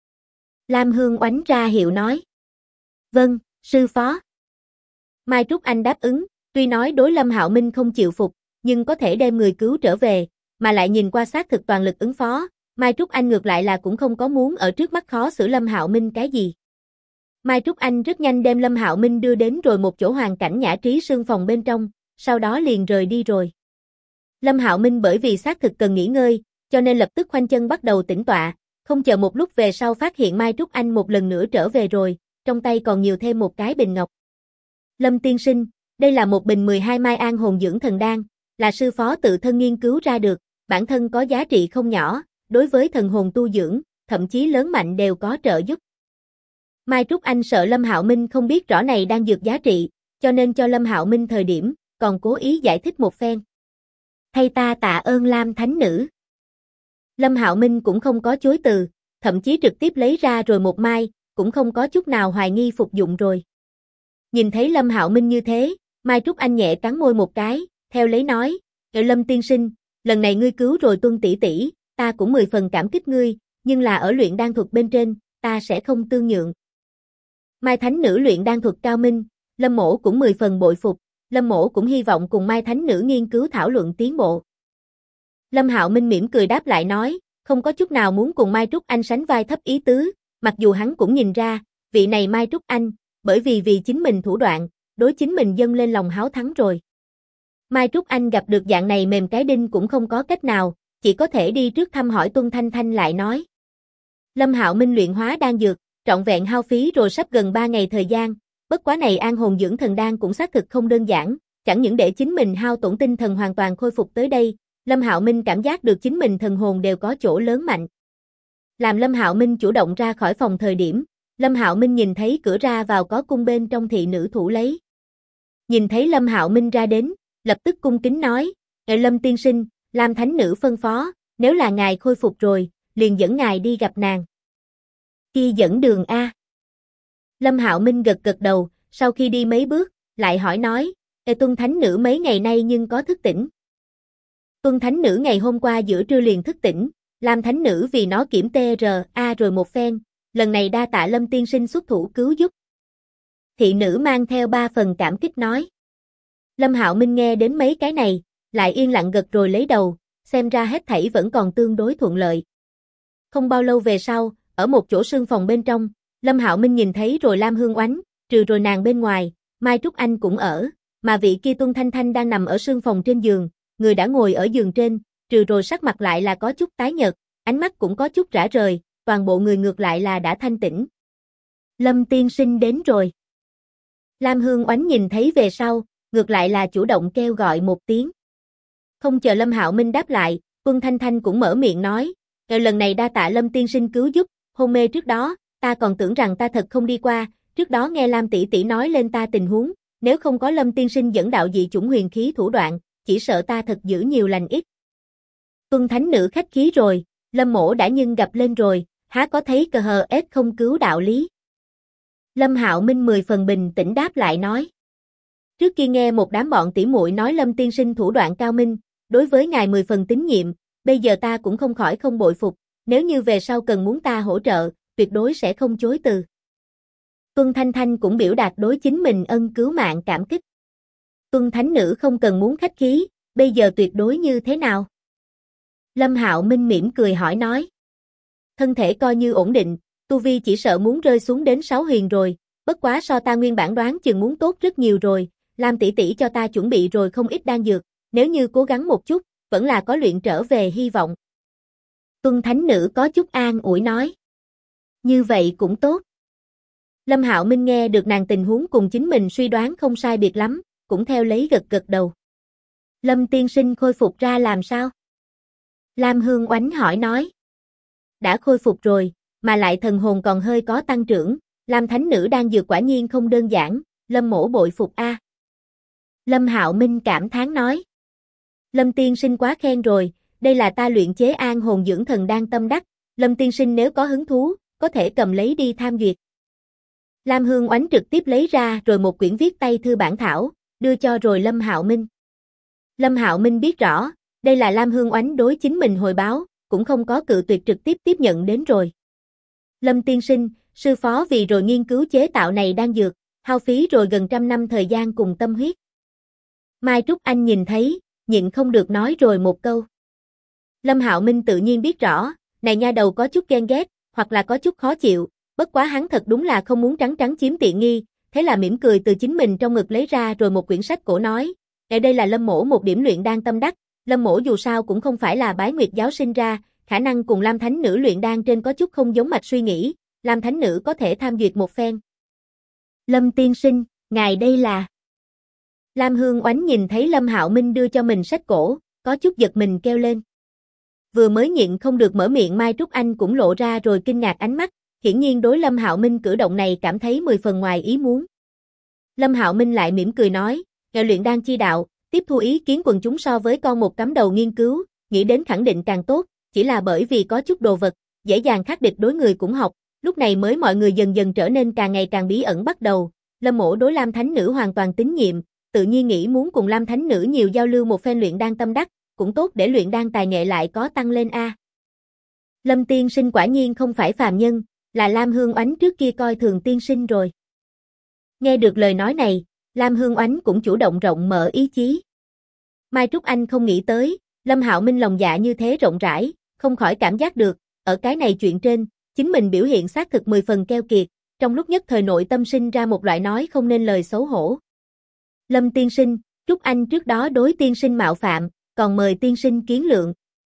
A: Lam Hương Oánh ra hiệu nói. Vâng, sư phó. Mai Trúc Anh đáp ứng, tuy nói đối Lâm Hạo Minh không chịu phục, nhưng có thể đem người cứu trở về, mà lại nhìn qua xác thực toàn lực ứng phó, Mai Trúc Anh ngược lại là cũng không có muốn ở trước mắt khó xử Lâm Hạo Minh cái gì. Mai Trúc Anh rất nhanh đem Lâm Hạo Minh đưa đến rồi một chỗ hoàn cảnh nhã trí sương phòng bên trong, sau đó liền rời đi rồi. Lâm Hạo Minh bởi vì xác thực cần nghỉ ngơi, cho nên lập tức khoanh chân bắt đầu tĩnh tọa, không chờ một lúc về sau phát hiện Mai Trúc Anh một lần nữa trở về rồi, trong tay còn nhiều thêm một cái bình ngọc. Lâm tiên sinh, đây là một bình 12 mai an hồn dưỡng thần đan, là sư phó tự thân nghiên cứu ra được, bản thân có giá trị không nhỏ, đối với thần hồn tu dưỡng, thậm chí lớn mạnh đều có trợ giúp. Mai Trúc Anh sợ Lâm Hạo Minh không biết rõ này đang dược giá trị, cho nên cho Lâm Hạo Minh thời điểm, còn cố ý giải thích một phen. Thay ta tạ ơn Lam thánh nữ. Lâm Hạo Minh cũng không có chối từ, thậm chí trực tiếp lấy ra rồi một mai, cũng không có chút nào hoài nghi phục dụng rồi. Nhìn thấy Lâm Hạo Minh như thế, Mai Trúc Anh nhẹ cắn môi một cái, theo lấy nói, Lâm tiên sinh, lần này ngươi cứu rồi Tuân tỷ tỷ, ta cũng 10 phần cảm kích ngươi, nhưng là ở luyện đan thuật bên trên, ta sẽ không tương nhượng. Mai thánh nữ luyện đan thuật cao minh, Lâm mỗ cũng 10 phần bội phục, Lâm mỗ cũng hy vọng cùng Mai thánh nữ nghiên cứu thảo luận tiến bộ. Lâm Hạo Minh mỉm cười đáp lại nói, không có chút nào muốn cùng Mai Trúc Anh sánh vai thấp ý tứ, mặc dù hắn cũng nhìn ra, vị này Mai Trúc Anh, bởi vì chính mình thủ đoạn, đối chính mình dâng lên lòng háo thắng rồi. Mai Trúc Anh gặp được dạng này mềm cái đinh cũng không có cách nào, chỉ có thể đi trước thăm hỏi Tuân Thanh Thanh lại nói. Lâm Hạo Minh luyện hóa đan dược, trọn vẹn hao phí rồi sắp gần 3 ngày thời gian, bất quá này an hồn dưỡng thần đan cũng xác thực không đơn giản, chẳng những để chính mình hao tổn tinh thần hoàn toàn khôi phục tới đây, Lâm Hạo Minh cảm giác được chính mình thần hồn đều có chỗ lớn mạnh. Làm Lâm Hạo Minh chủ động ra khỏi phòng thời điểm, Lâm Hạo Minh nhìn thấy cửa ra vào có cung bên trong thị nữ thủ lấy. Nhìn thấy Lâm Hạo Minh ra đến, lập tức cung kính nói, Lâm tiên sinh, Lam thánh nữ phân phó, nếu là ngài khôi phục rồi, liền dẫn ngài đi gặp nàng. Kia dẫn đường a. Lâm Hạo Minh gật gật đầu, sau khi đi mấy bước, lại hỏi nói, Tuân thánh nữ mấy ngày nay nhưng có thức tỉnh. Tuân thánh nữ ngày hôm qua giữa trưa liền thức tỉnh, Lam thánh nữ vì nó kiểm TRA rồi một phen, lần này đa tạ Lâm tiên sinh xuất thủ cứu giúp. Thị nữ mang theo 3 phần cảm kích nói. Lâm Hạo Minh nghe đến mấy cái này, lại yên lặng gật rồi lấy đầu, xem ra hết thảy vẫn còn tương đối thuận lợi. Không bao lâu về sau, ở một chỗ sương phòng bên trong, Lâm Hạo Minh nhìn thấy rồi Lam Hương Oánh, trừ rồi nàng bên ngoài, Mai Trúc Anh cũng ở, mà vị kia Tuân Thanh Thanh đang nằm ở sương phòng trên giường, người đã ngồi ở giường trên, trừ rồi sắc mặt lại là có chút tái nhợt, ánh mắt cũng có chút rã rời, toàn bộ người ngược lại là đã thanh tĩnh. Lâm tiên sinh đến rồi. Lam Hương Oánh nhìn thấy về sau, ngược lại là chủ động kêu gọi một tiếng. Không chờ Lâm Hạo Minh đáp lại, Tuân Thanh Thanh cũng mở miệng nói, lần này đa tạ Lâm tiên sinh cứu giúp, hôn mê trước đó, ta còn tưởng rằng ta thật không đi qua, trước đó nghe Lam tỷ tỷ nói lên ta tình huống, nếu không có Lâm tiên sinh dẫn đạo dị chủng huyền khí thủ đoạn, chỉ sợ ta thật giữ nhiều lành ít. Tuân thánh nữ khách khí rồi, Lâm mỗ đã nhưng gặp lên rồi, há có thấy cờ hờ ép không cứu đạo lý. Lâm Hạo Minh 10 phần bình tĩnh đáp lại nói. Trước kia nghe một đám bọn tỉ muội nói Lâm tiên sinh thủ đoạn cao minh, đối với ngài 10 phần tín nhiệm, bây giờ ta cũng không khỏi không bội phục, nếu như về sau cần muốn ta hỗ trợ, tuyệt đối sẽ không chối từ. Tuân Thanh Thanh cũng biểu đạt đối chính mình ân cứu mạng cảm kích. Tuân thánh nữ không cần muốn khách khí, bây giờ tuyệt đối như thế nào? Lâm Hạo Minh mỉm cười hỏi nói. Thân thể coi như ổn định, tu vi chỉ sợ muốn rơi xuống đến 6 huyền rồi, bất quá so ta nguyên bản đoán chừng muốn tốt rất nhiều rồi, Lam tỷ tỷ cho ta chuẩn bị rồi không ít đan dược, nếu như cố gắng một chút, vẫn là có luyện trở về hy vọng. Tuân thánh nữ có chút an ủi nói. Như vậy cũng tốt. Lâm Hạo Minh nghe được nàng tình huống cùng chính mình suy đoán không sai biệt lắm, cũng theo lấy gật gật đầu. Lâm tiên sinh khôi phục ra làm sao? Lam Hương Oánh hỏi nói. Đã khôi phục rồi, mà lại thần hồn còn hơi có tăng trưởng, Lam thánh nữ đang dược quả nhiên không đơn giản, Lâm mỗ bội phục a. Lâm Hạo Minh cảm thán nói. Lâm tiên sinh quá khen rồi, đây là ta luyện chế an hồn dưỡng thần đan tâm đắc, Lâm tiên sinh nếu có hứng thú, có thể cầm lấy đi tham duyệt. Lam Hương Oánh trực tiếp lấy ra rồi một quyển viết tay thư bản thảo, đưa cho rồi Lâm Hạo Minh. Lâm Hạo Minh biết rõ, đây là Lam Hương Oánh đối chính mình hồi báo, cũng không có cự tuyệt trực tiếp tiếp nhận đến rồi. Lâm tiên sinh, sư phó vì rồi nghiên cứu chế tạo này đang dược, hao phí rồi gần 100 năm thời gian cùng tâm huyết. Mai Trúc Anh nhìn thấy, nhịn không được nói rồi một câu. Lâm Hạo Minh tự nhiên biết rõ, này nha đầu có chút ghen ghét, hoặc là có chút khó chịu, bất quá hắn thật đúng là không muốn trắng trắng chiếm tiện nghi, thế là mỉm cười từ chính mình trong ngực lấy ra rồi một quyển sách cổ nói, đây là Lâm mỗ một điểm luyện đan tâm đắc, Lâm mỗ dù sao cũng không phải là bái nguyệt giáo sinh ra, khả năng cùng Lam thánh nữ luyện đan trên có chút không giống mạch suy nghĩ, Lam thánh nữ có thể tham duyệt một phen. Lâm tiên sinh, ngài đây là... Lam Hương Oánh nhìn thấy Lâm Hạo Minh đưa cho mình sách cổ, có chút giật mình kêu lên. Vừa mới nhịn không được mở miệng Mai Trúc Anh cũng lộ ra rồi kinh ngạc ánh mắt, hiển nhiên đối Lâm Hạo Minh cử động này cảm thấy 10 phần ngoài ý muốn. Lâm Hạo Minh lại mỉm cười nói, nghề luyện đan chi đạo, tiếp thu ý kiến quần chúng so với con một cắm đầu nghiên cứu, nghĩ đến khẳng định càng tốt, chỉ là bởi vì có chút đồ vật, dễ dàng khắc địch đối người cũng học, lúc này mới mọi người dần dần trở nên càng ngày càng bí ẩn bắt đầu. Lâm Mỗ đối Lam Thánh Nữ hoàn toàn tín nhiệm, tự nhiên nghĩ muốn cùng Lam Thánh Nữ nhiều giao lưu một phen luyện đan tâm đắc, cũng tốt để luyện đan tài nghệ lại có tăng lên a. Lâm tiên sinh quả nhiên không phải phàm nhân, là Lam Hương Oánh trước kia coi thường tiên sinh rồi. Nghe được lời nói này, Lam Hương Oánh cũng chủ động rộng mở ý chí. Mai Trúc Anh không nghĩ tới, Lâm Hạo Minh lòng dạ như thế rộng rãi, không khỏi cảm giác được, ở cái này chuyện trên, chính mình biểu hiện xác thực 10 phần keo kiệt, trong lúc nhất thời nội tâm sinh ra một loại nói không nên lời xấu hổ. Lâm tiên sinh, Trúc Anh trước đó đối tiên sinh mạo phạm, còn mời tiên sinh kiến lượng.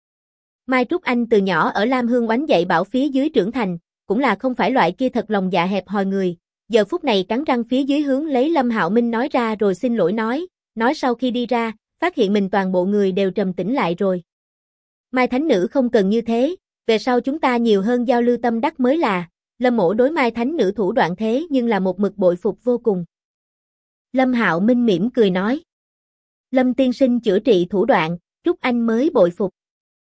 A: Mai Trúc Anh từ nhỏ ở Lam Hương Oánh dạy bảo phía dưới trưởng thành, cũng là không phải loại kia thật lòng dạ hẹp hòi người, giờ phút này cắn răng phía dưới hướng lấy Lâm Hạo Minh nói ra rồi xin lỗi nói sau khi đi ra, phát hiện mình toàn bộ người đều trầm tĩnh lại rồi. Mai Thánh Nữ không cần như thế, về sau chúng ta nhiều hơn giao lưu tâm đắc mới là, Lâm Mỗ đối Mai Thánh Nữ thủ đoạn thế nhưng là một mực bội phục vô cùng. Lâm Hạo Minh mỉm cười nói. Lâm tiên sinh chữa trị thủ đoạn, Trúc Anh mới bội phục.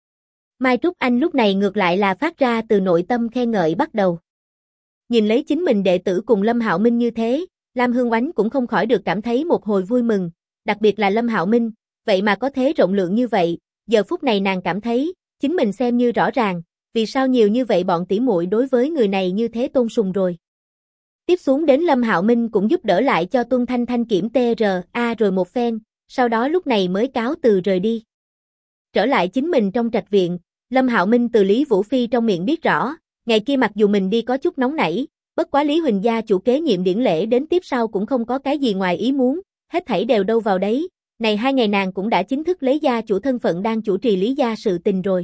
A: Mai Trúc Anh lúc này ngược lại là phát ra từ nội tâm khen ngợi bắt đầu. Nhìn lấy chính mình đệ tử cùng Lâm Hạo Minh như thế, Lam Hương Oánh cũng không khỏi được cảm thấy một hồi vui mừng, đặc biệt là Lâm Hạo Minh, vậy mà có thế rộng lượng như vậy, giờ phút này nàng cảm thấy, chính mình xem như rõ ràng, vì sao nhiều như vậy bọn tỉ muội đối với người này như thế tôn sùng rồi. Tiếp xuống đến Lâm Hạo Minh cũng giúp đỡ lại cho Tuân Thanh Thanh kiểm TRA rồi một phen, sau đó lúc này mới cáo từ rời đi. Trở lại chính mình trong trạch viện, Lâm Hạo Minh từ Lý Vũ Phi trong miệng biết rõ, ngày kia mặc dù mình đi có chút nóng nảy, bất quá Lý Huỳnh gia chủ kế nhiệm điển lễ đến tiếp sau cũng không có cái gì ngoài ý muốn, hết thảy đều đâu vào đấy, này 2 ngày nàng cũng đã chính thức lấy gia chủ thân phận đang chủ trì Lý gia sự tình rồi.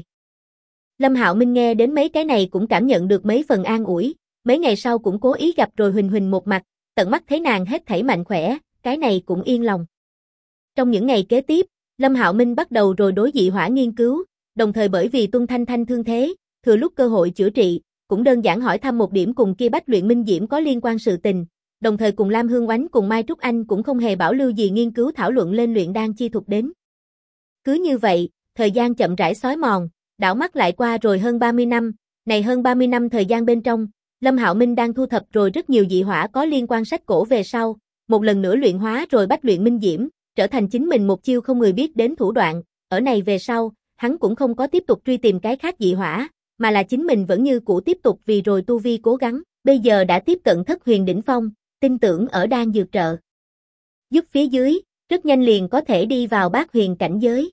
A: Lâm Hạo Minh nghe đến mấy cái này cũng cảm nhận được mấy phần an ủi, mấy ngày sau cũng cố ý gặp rồi Huỳnh Huỳnh một mặt, tận mắt thấy nàng hết thảy mạnh khỏe, cái này cũng yên lòng. Trong những ngày kế tiếp, Lâm Hạo Minh bắt đầu rồi đối dị hỏa nghiên cứu, đồng thời bởi vì Tuân Thanh Thanh thương thế, thừa lúc cơ hội chữa trị, cũng đơn giản hỏi thăm một điểm cùng kia Bách Luyện Minh Diễm có liên quan sự tình, đồng thời cùng Lam Hương Oánh cùng Mai Trúc Anh cũng không hề bảo lưu gì nghiên cứu thảo luận lên luyện đan chi thuật đến. Cứ như vậy, thời gian chậm rãi xói mòn, đảo mắt lại qua rồi hơn 30 năm, này hơn 30 năm thời gian bên trong, Lâm Hạo Minh đang thu thập rồi rất nhiều dị hỏa có liên quan sách cổ về sau, một lần nữa luyện hóa rồi Bách Luyện Minh Diễm, trở thành chính mình một chiêu không người biết đến thủ đoạn, ở này về sau, hắn cũng không có tiếp tục truy tìm cái khác dị hỏa, mà là chính mình vẫn như cũ tiếp tục vì rồi tu vi cố gắng, bây giờ đã tiếp cận thất huyền đỉnh phong, tin tưởng ở đan dược trợ giúp phía dưới, rất nhanh liền có thể đi vào bát huyền cảnh giới.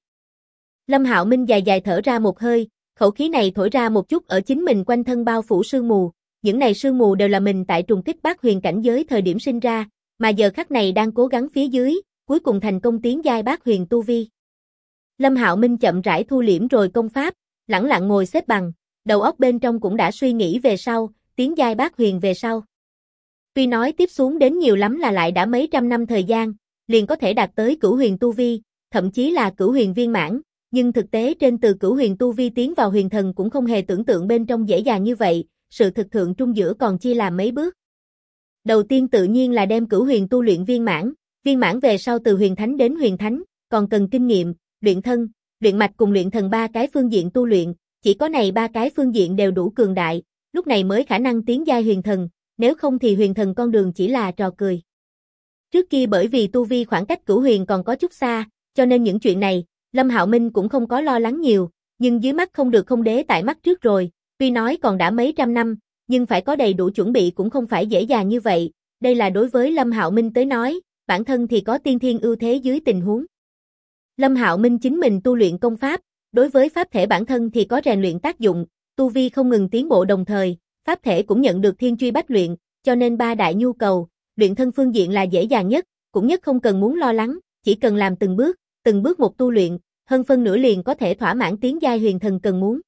A: Lâm Hạo Minh dài dài thở ra một hơi, khẩu khí này thổi ra một chút ở chính mình quanh thân bao phủ sương mù, những này sương mù đều là mình tại trùng kích bát huyền cảnh giới thời điểm sinh ra, mà giờ khắc này đang cố gắng phía dưới, cuối cùng thành công tiến giai bát huyền tu vi. Lâm Hạo Minh chậm rãi thu liễm rồi công pháp, lẳng lặng ngồi xếp bằng, đầu óc bên trong cũng đã suy nghĩ về sau, tiến giai bát huyền về sau. Tuy nói tiếp xuống đến nhiều lắm là lại đã mấy trăm năm thời gian, liền có thể đạt tới cửu huyền tu vi, thậm chí là cửu huyền viên mãn, nhưng thực tế trên từ cửu huyền tu vi tiến vào huyền thần cũng không hề tưởng tượng bên trong dễ dàng như vậy, sự thực thượng trung giữa còn chia làm mấy bước. Đầu tiên tự nhiên là đem cửu huyền tu luyện viên mãn về sau từ huyền thánh đến huyền thánh, còn cần kinh nghiệm, luyện thân, luyện mạch cùng luyện thần 3 cái phương diện tu luyện, chỉ có này 3 cái phương diện đều đủ cường đại, lúc này mới khả năng tiến giai huyền thần, nếu không thì huyền thần con đường chỉ là trò cười. Trước kia bởi vì tu vi khoảng cách cửu huyền còn có chút xa, cho nên những chuyện này, Lâm Hạo Minh cũng không có lo lắng nhiều, nhưng dưới mắt không được không đế tại mắt trước rồi, tuy nói còn đã mấy trăm năm, nhưng phải có đầy đủ chuẩn bị cũng không phải dễ dàng như vậy, đây là đối với Lâm Hạo Minh tới nói, bản thân thì có tiên thiên ưu thế dưới tình huống. Lâm Hạo Minh chính mình tu luyện công pháp, đối với pháp thể bản thân thì có rèn luyện tác dụng, tu vi không ngừng tiến bộ đồng thời, pháp thể cũng nhận được thiên truy bách luyện, cho nên 3 đại nhu cầu, luyện thân phương diện là dễ dàng nhất, cũng nhất không cần muốn lo lắng, chỉ cần làm từng bước một tu luyện, hơn phân nửa liền có thể thỏa mãn tiến giai huyền thần cần muốn.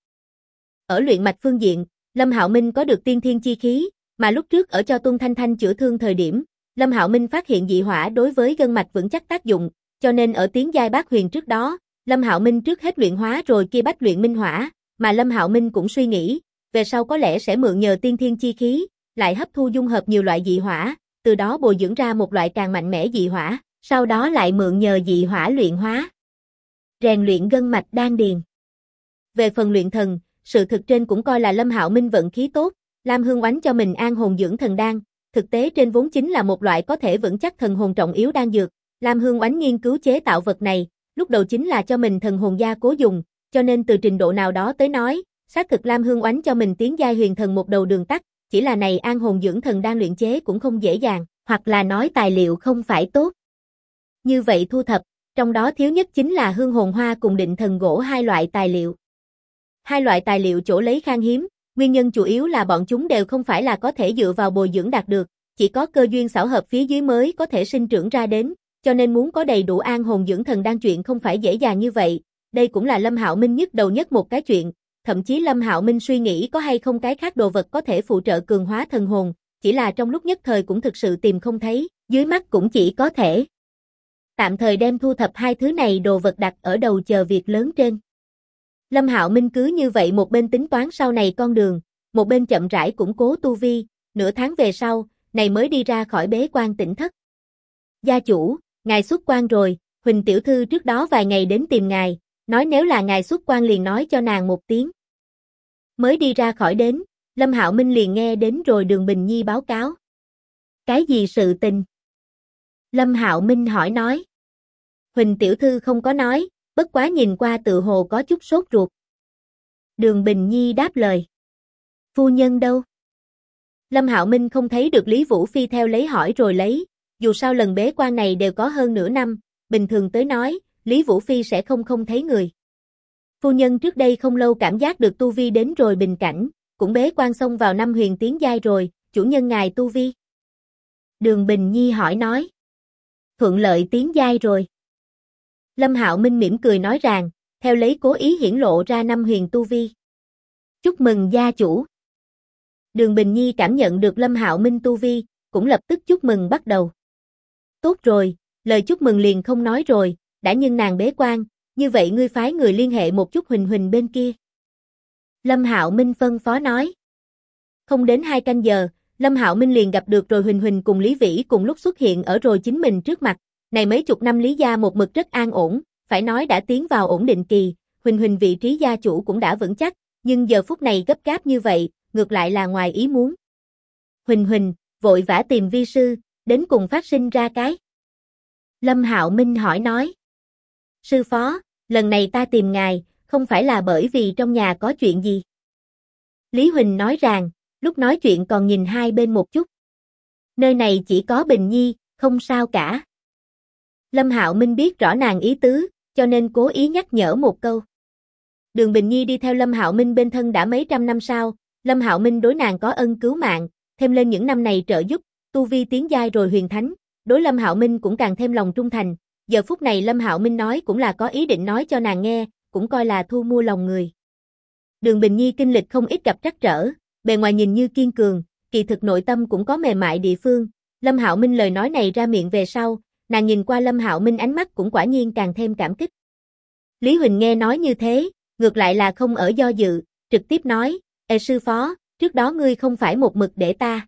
A: Ở luyện mạch phương diện, Lâm Hạo Minh có được tiên thiên chi khí, mà lúc trước ở cho Tuân Thanh Thanh chữa thương thời điểm, Lâm Hạo Minh phát hiện dị hỏa đối với gân mạch vững chắc tác dụng, cho nên ở tiến giai bát huyền trước đó, Lâm Hạo Minh trước hết luyện hóa rồi kia Bách Luyện Minh Hỏa, mà Lâm Hạo Minh cũng suy nghĩ, về sau có lẽ sẽ mượn nhờ tiên thiên chi khí, lại hấp thu dung hợp nhiều loại dị hỏa, từ đó bồi dưỡng ra một loại càng mạnh mẽ dị hỏa, sau đó lại mượn nhờ dị hỏa luyện hóa, rèn luyện gân mạch đan điền. Về phần luyện thần, sự thực trên cũng coi là Lâm Hạo Minh vận khí tốt, Lam Hương Oánh cho mình an hồn dưỡng thần đan, thực tế trên vốn chính là một loại có thể vững chắc thần hồn trọng yếu đan dược. Lam Hương Oánh nghiên cứu chế tạo vật này, lúc đầu chính là cho mình thần hồn gia cố dùng, cho nên từ trình độ nào đó tới nói, xác thực Lam Hương Oánh cho mình tiến giai huyền thần một đầu đường tắt, chỉ là này an hồn dưỡng thần đan luyện chế cũng không dễ dàng, hoặc là nói tài liệu không phải tốt. Như vậy thu thập, trong đó thiếu nhất chính là hương hồn hoa cùng định thần gỗ hai loại tài liệu. Hai loại tài liệu chỗ lấy khan hiếm, nguyên nhân chủ yếu là bọn chúng đều không phải là có thể dựa vào bồi dưỡng đạt được, chỉ có cơ duyên xảo hợp phía dưới mới có thể sinh trưởng ra đến, cho nên muốn có đầy đủ an hồn dưỡng thần đan chuyện không phải dễ dàng như vậy. Đây cũng là Lâm Hạo Minh nhức đầu nhất một cái chuyện, thậm chí Lâm Hạo Minh suy nghĩ có hay không cái khác đồ vật có thể phụ trợ cường hóa thần hồn, chỉ là trong lúc nhất thời cũng thực sự tìm không thấy, dưới mắt cũng chỉ có thể tạm thời đem thu thập hai thứ này đồ vật đặt ở đầu chờ việc lớn trên. Lâm Hạo Minh cứ như vậy một bên tính toán sau này con đường, một bên chậm rãi củng cố tu vi, nửa tháng về sau, này mới đi ra khỏi bế quan tỉnh thất. Gia chủ, ngài xuất quan rồi, Huỳnh tiểu thư trước đó vài ngày đến tìm ngài, nói nếu là ngài xuất quan liền nói cho nàng một tiếng. Mới đi ra khỏi đến, Lâm Hạo Minh liền nghe đến rồi Đường Bình Nhi báo cáo. Cái gì sự tình? Lâm Hạo Minh hỏi nói. Huỳnh tiểu thư không có nói, bất quá nhìn qua tự hồ có chút sốt ruột. Đường Bình Nhi đáp lời. Phu nhân đâu? Lâm Hạo Minh không thấy được Lý Vũ Phi theo lấy hỏi rồi lấy, dù sao lần bế quan này đều có hơn nửa năm, bình thường tới nói, Lý Vũ Phi sẽ không thấy người. Phu nhân trước đây không lâu cảm giác được tu vi đến rồi bình cảnh, cũng bế quan xông vào năm huyền tiến giai rồi, chủ nhân ngài tu vi. Đường Bình Nhi hỏi nói. Thuận lợi tiến giai rồi. Lâm Hạo Minh mỉm cười nói rằng, theo lấy cố ý hiển lộ ra năm huyền tu vi. Chúc mừng gia chủ. Đường Bình Nhi cảm nhận được Lâm Hạo Minh tu vi, cũng lập tức chúc mừng bắt đầu. Tốt rồi, lời chúc mừng liền không nói rồi, đã nhưng nàng bế quan, như vậy ngươi phái người liên hệ một chút Huỳnh Huỳnh bên kia. Lâm Hạo Minh phân phó nói. Không đến 2 canh giờ, Lâm Hạo Minh liền gặp được rồi Huỳnh Huỳnh cùng Lý Vĩ cùng lúc xuất hiện ở rồi chính mình trước mặt. Này mấy chục năm Lý gia một mực rất an ổn, phải nói đã tiến vào ổn định kỳ, Huỳnh Huỳnh vị trí gia chủ cũng đã vững chắc, nhưng giờ phút này gấp gáp như vậy, ngược lại là ngoài ý muốn. Huỳnh Huỳnh, vội vã tìm vi sư, đến cùng phát sinh ra cái. Lâm Hạo Minh hỏi nói. Sư phó, lần này ta tìm ngài, không phải là bởi vì trong nhà có chuyện gì. Lý Huỳnh nói rằng, lúc nói chuyện còn nhìn hai bên một chút. Nơi này chỉ có Bình Nhi, không sao cả. Lâm Hạo Minh biết rõ nàng ý tứ, cho nên cố ý nhắc nhở một câu. Đường Bình Nhi đi theo Lâm Hạo Minh bên thân đã mấy trăm năm sau, Lâm Hạo Minh đối nàng có ân cứu mạng, thêm lên những năm này trợ giúp, tu vi tiến giai rồi huyền thánh, đối Lâm Hạo Minh cũng càng thêm lòng trung thành. Giờ phút này Lâm Hạo Minh nói cũng là có ý định nói cho nàng nghe, cũng coi là thu mua lòng người. Đường Bình Nhi kinh lịch không ít gặp trắc trở, bề ngoài nhìn như kiên cường, kỳ thực nội tâm cũng có mềm mại địa phương. Lâm Hạo Minh lời nói này ra miệng về sau, nàng nhìn qua Lâm Hạo Minh ánh mắt cũng quả nhiên càng thêm cảm kích. Lý Huỳnh nghe nói như thế, ngược lại là không ở do dự, trực tiếp nói, sư phó, trước đó ngươi không phải một mực để ta.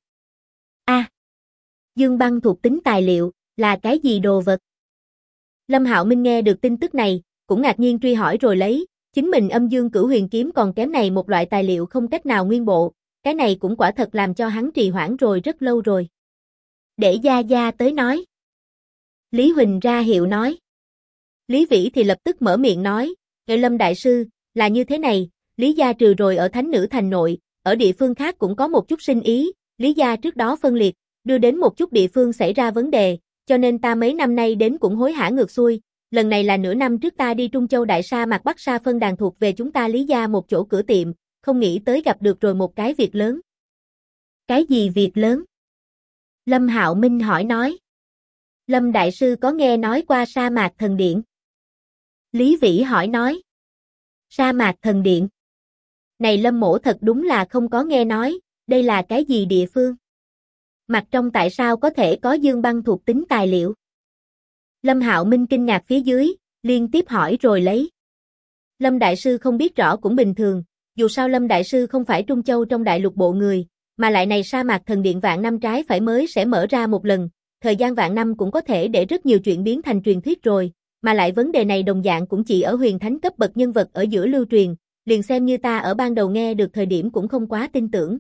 A: Dương băng thuộc tính tài liệu, là cái gì đồ vật? Lâm Hạo Minh nghe được tin tức này, cũng ngạc nhiên truy hỏi rồi lấy, chính mình âm dương cửu huyền kiếm còn kém này một loại tài liệu không cách nào nguyên bộ, cái này cũng quả thật làm cho hắn trì hoãn rồi rất lâu rồi. Để gia gia tới nói. Lý Huỳnh ra hiệu nói. Lý Vĩ thì lập tức mở miệng nói, Lâm đại sư, là như thế này, Lý gia trừ rồi ở Thánh Nữ Thành nội, ở địa phương khác cũng có một chút sinh ý, Lý gia trước đó phân liệt, đưa đến một chút địa phương xảy ra vấn đề, cho nên ta mấy năm nay đến cũng hối hả ngược xuôi, lần này là nửa năm trước ta đi Trung Châu Đại Sa mạc Bắc Sa phân đàn thuộc về chúng ta Lý gia một chỗ cửa tiệm, không nghĩ tới gặp được rồi một cái việc lớn. Cái gì việc lớn? Lâm Hạo Minh hỏi nói. Lâm đại sư có nghe nói qua sa mạc thần điện? Lý Vĩ hỏi nói. Sa mạc thần điện? Này Lâm mỗ thật đúng là không có nghe nói, đây là cái gì địa phương? Mặt trong tại sao có thể có dương băng thuộc tính tài liệu? Lâm Hạo Minh kinh ngạc phía dưới, liên tiếp hỏi rồi lấy. Lâm đại sư không biết rõ cũng bình thường, dù sao Lâm đại sư không phải Trung Châu trong đại lục bộ người, mà lại này sa mạc thần điện vạn năm trái phải mới sẽ mở ra một lần, thời gian vạn năm cũng có thể để rất nhiều chuyện biến thành truyền thuyết rồi, mà lại vấn đề này đồng dạng cũng chỉ ở huyền thánh cấp bậc nhân vật ở giữa lưu truyền, liền xem như ta ở ban đầu nghe được thời điểm cũng không quá tin tưởng.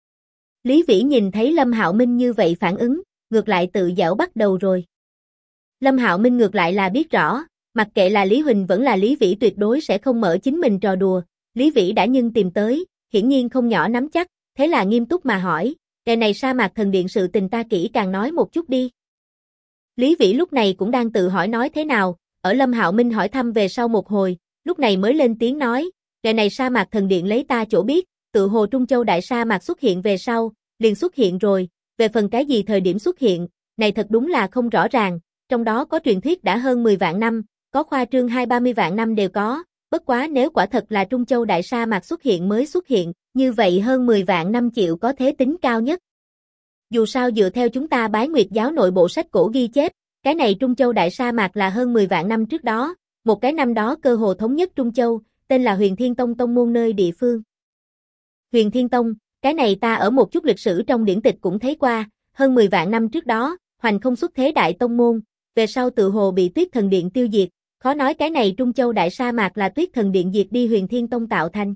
A: Lý Vĩ nhìn thấy Lâm Hạo Minh như vậy phản ứng, ngược lại tự giễu bắt đầu rồi. Lâm Hạo Minh ngược lại là biết rõ, mặc kệ là Lý Huỳnh vẫn là Lý Vĩ tuyệt đối sẽ không mở chính mình trò đùa, Lý Vĩ đã nhưng tìm tới, hiển nhiên không nhỏ nắm chắc, thế là nghiêm túc mà hỏi, "Cái này sa mạc thần điện sự tình ta kỹ càng nói một chút đi." Lý Vĩ lúc này cũng đang tự hỏi nói thế nào, ở Lâm Hạo Minh hỏi thăm về sau một hồi, lúc này mới lên tiếng nói, "Cái này sa mạc thần điện lấy ta chỗ biết, tự hồ Trung Châu đại sa mạc xuất hiện về sau, liền xuất hiện rồi, về phần cái gì thời điểm xuất hiện, này thật đúng là không rõ ràng, trong đó có truyền thuyết đã hơn 10 vạn năm, có khoa trương 20-30 vạn năm đều có, bất quá nếu quả thật là Trung Châu đại sa mạc xuất hiện mới xuất hiện, như vậy hơn 10 vạn năm chịu có thế tính cao nhất. Dù sao dựa theo chúng ta Bái Nguyệt giáo nội bộ sách cổ ghi chép, cái này Trung Châu đại sa mạc là hơn 10 vạn năm trước đó, một cái năm đó cơ hồ thống nhất Trung Châu, tên là Huyền Thiên Tông tông môn nơi địa phương." Huyền Thiên Tông, cái này ta ở một chút lịch sử trong điển tịch cũng thấy qua, hơn 10 vạn năm trước đó, hoành không xuất thế đại tông môn, về sau tự hồ bị Tuyết Thần Điện tiêu diệt, khó nói cái này Trung Châu đại sa mạc là Tuyết Thần Điện diệt đi Huyền Thiên Tông tạo thành.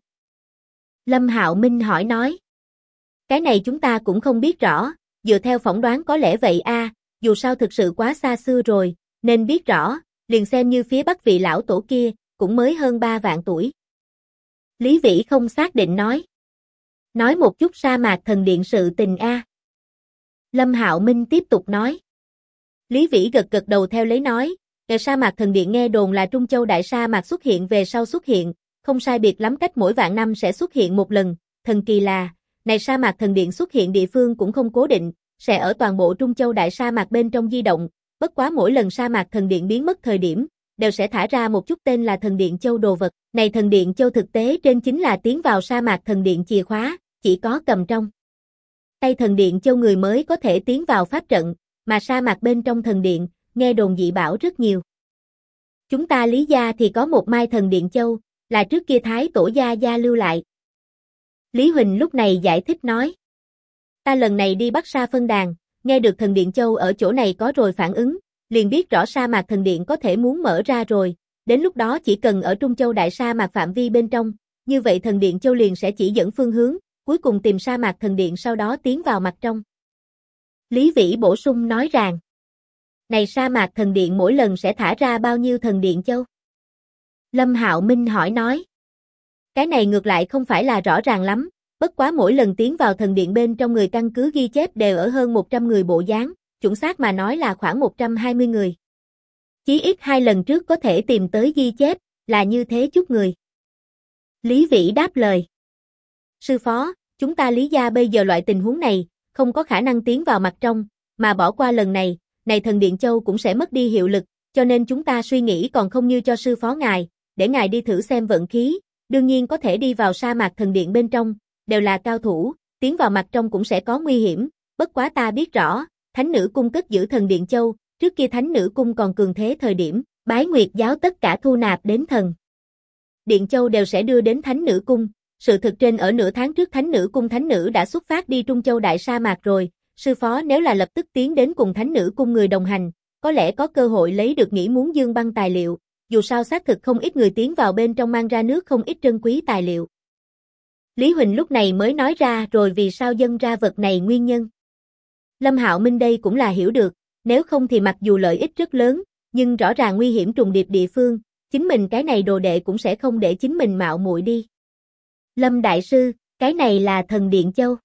A: Lâm Hạo Minh hỏi nói, cái này chúng ta cũng không biết rõ, dựa theo phỏng đoán có lẽ vậy a, dù sao thực sự quá xa xưa rồi, nên biết rõ, liền xem như phía Bắc vị lão tổ kia, cũng mới hơn 3 vạn tuổi. Lý Vĩ không xác định nói một chút sa mạc thần điện sự tình a. Lâm Hạo Minh tiếp tục nói. Lý Vĩ gật gật đầu theo lấy nói, sa mạc thần điện nghe đồn là Trung Châu đại sa mạc xuất hiện về sau xuất hiện, không sai biệt lắm cách mỗi vạn năm sẽ xuất hiện một lần, thần kỳ là, này sa mạc thần điện xuất hiện địa phương cũng không cố định, sẽ ở toàn bộ Trung Châu đại sa mạc bên trong di động, bất quá mỗi lần sa mạc thần điện biến mất thời điểm, đều sẽ thả ra một chút tên là thần điện châu đồ vật, này thần điện châu thực tế trên chính là tiến vào sa mạc thần điện chìa khóa, chỉ có cầm trong tay thần điện châu người mới có thể tiến vào pháp trận, mà sa mạc bên trong thần điện, nghe đồn dị bảo rất nhiều. Chúng ta Lý gia thì có một mai thần điện châu, là trước kia Thái tổ gia lưu lại. Lý Huỳnh lúc này giải thích nói. Ta lần này đi Bắc Sa phân đàn, nghe được thần điện châu ở chỗ này có rồi phản ứng, liền biết rõ sa mạc thần điện có thể muốn mở ra rồi, đến lúc đó chỉ cần ở Trung Châu đại sa mạc phạm vi bên trong, như vậy thần điện châu liền sẽ chỉ dẫn phương hướng, cuối cùng tìm sa mạc thần điện sau đó tiến vào mặt trong. Lý Vĩ bổ sung nói rằng, này sa mạc thần điện mỗi lần sẽ thả ra bao nhiêu thần điện châu? Lâm Hạo Minh hỏi nói, cái này ngược lại không phải là rõ ràng lắm, bất quá mỗi lần tiến vào thần điện bên trong người căn cứ ghi chép đều ở hơn 100 người bộ dáng, chuẩn xác mà nói là khoảng 120 người. Chí ít 2 lần trước có thể tìm tới ghi chép, là như thế chút người. Lý Vĩ đáp lời. Sư phó, chúng ta Lý gia bây giờ loại tình huống này, không có khả năng tiến vào mặt trong, mà bỏ qua lần này, này thần điện châu cũng sẽ mất đi hiệu lực, cho nên chúng ta suy nghĩ còn không như cho sư phó ngài, để ngài đi thử xem vận khí, đương nhiên có thể đi vào sa mạc thần điện bên trong, đều là cao thủ, tiến vào mặt trong cũng sẽ có nguy hiểm, bất quá ta biết rõ, Thánh nữ cung cất giữ thần điện châu, trước kia Thánh nữ cung còn cường thế thời điểm, Bái Nguyệt giáo tất cả thu nạp đến thần điện châu đều sẽ đưa đến Thánh nữ cung, sự thực trên ở nửa tháng trước Thánh nữ cung Thánh nữ đã xuất phát đi Trung Châu đại sa mạc rồi, sư phó nếu là lập tức tiến đến cùng Thánh nữ cung người đồng hành, có lẽ có cơ hội lấy được nghĩ muốn dương băng tài liệu, dù sao xác thực không ít người tiến vào bên trong mang ra nước không ít trân quý tài liệu. Lý Huỳnh lúc này mới nói ra rồi vì sao dâng ra vật này nguyên nhân. Lâm Hạo Minh đây cũng là hiểu được, nếu không thì mặc dù lợi ích rất lớn, nhưng rõ ràng nguy hiểm trùng điệp địa phương, chính mình cái này đồ đệ cũng sẽ không để chính mình mạo muội đi. Lâm đại sư, cái này là thần điện châu.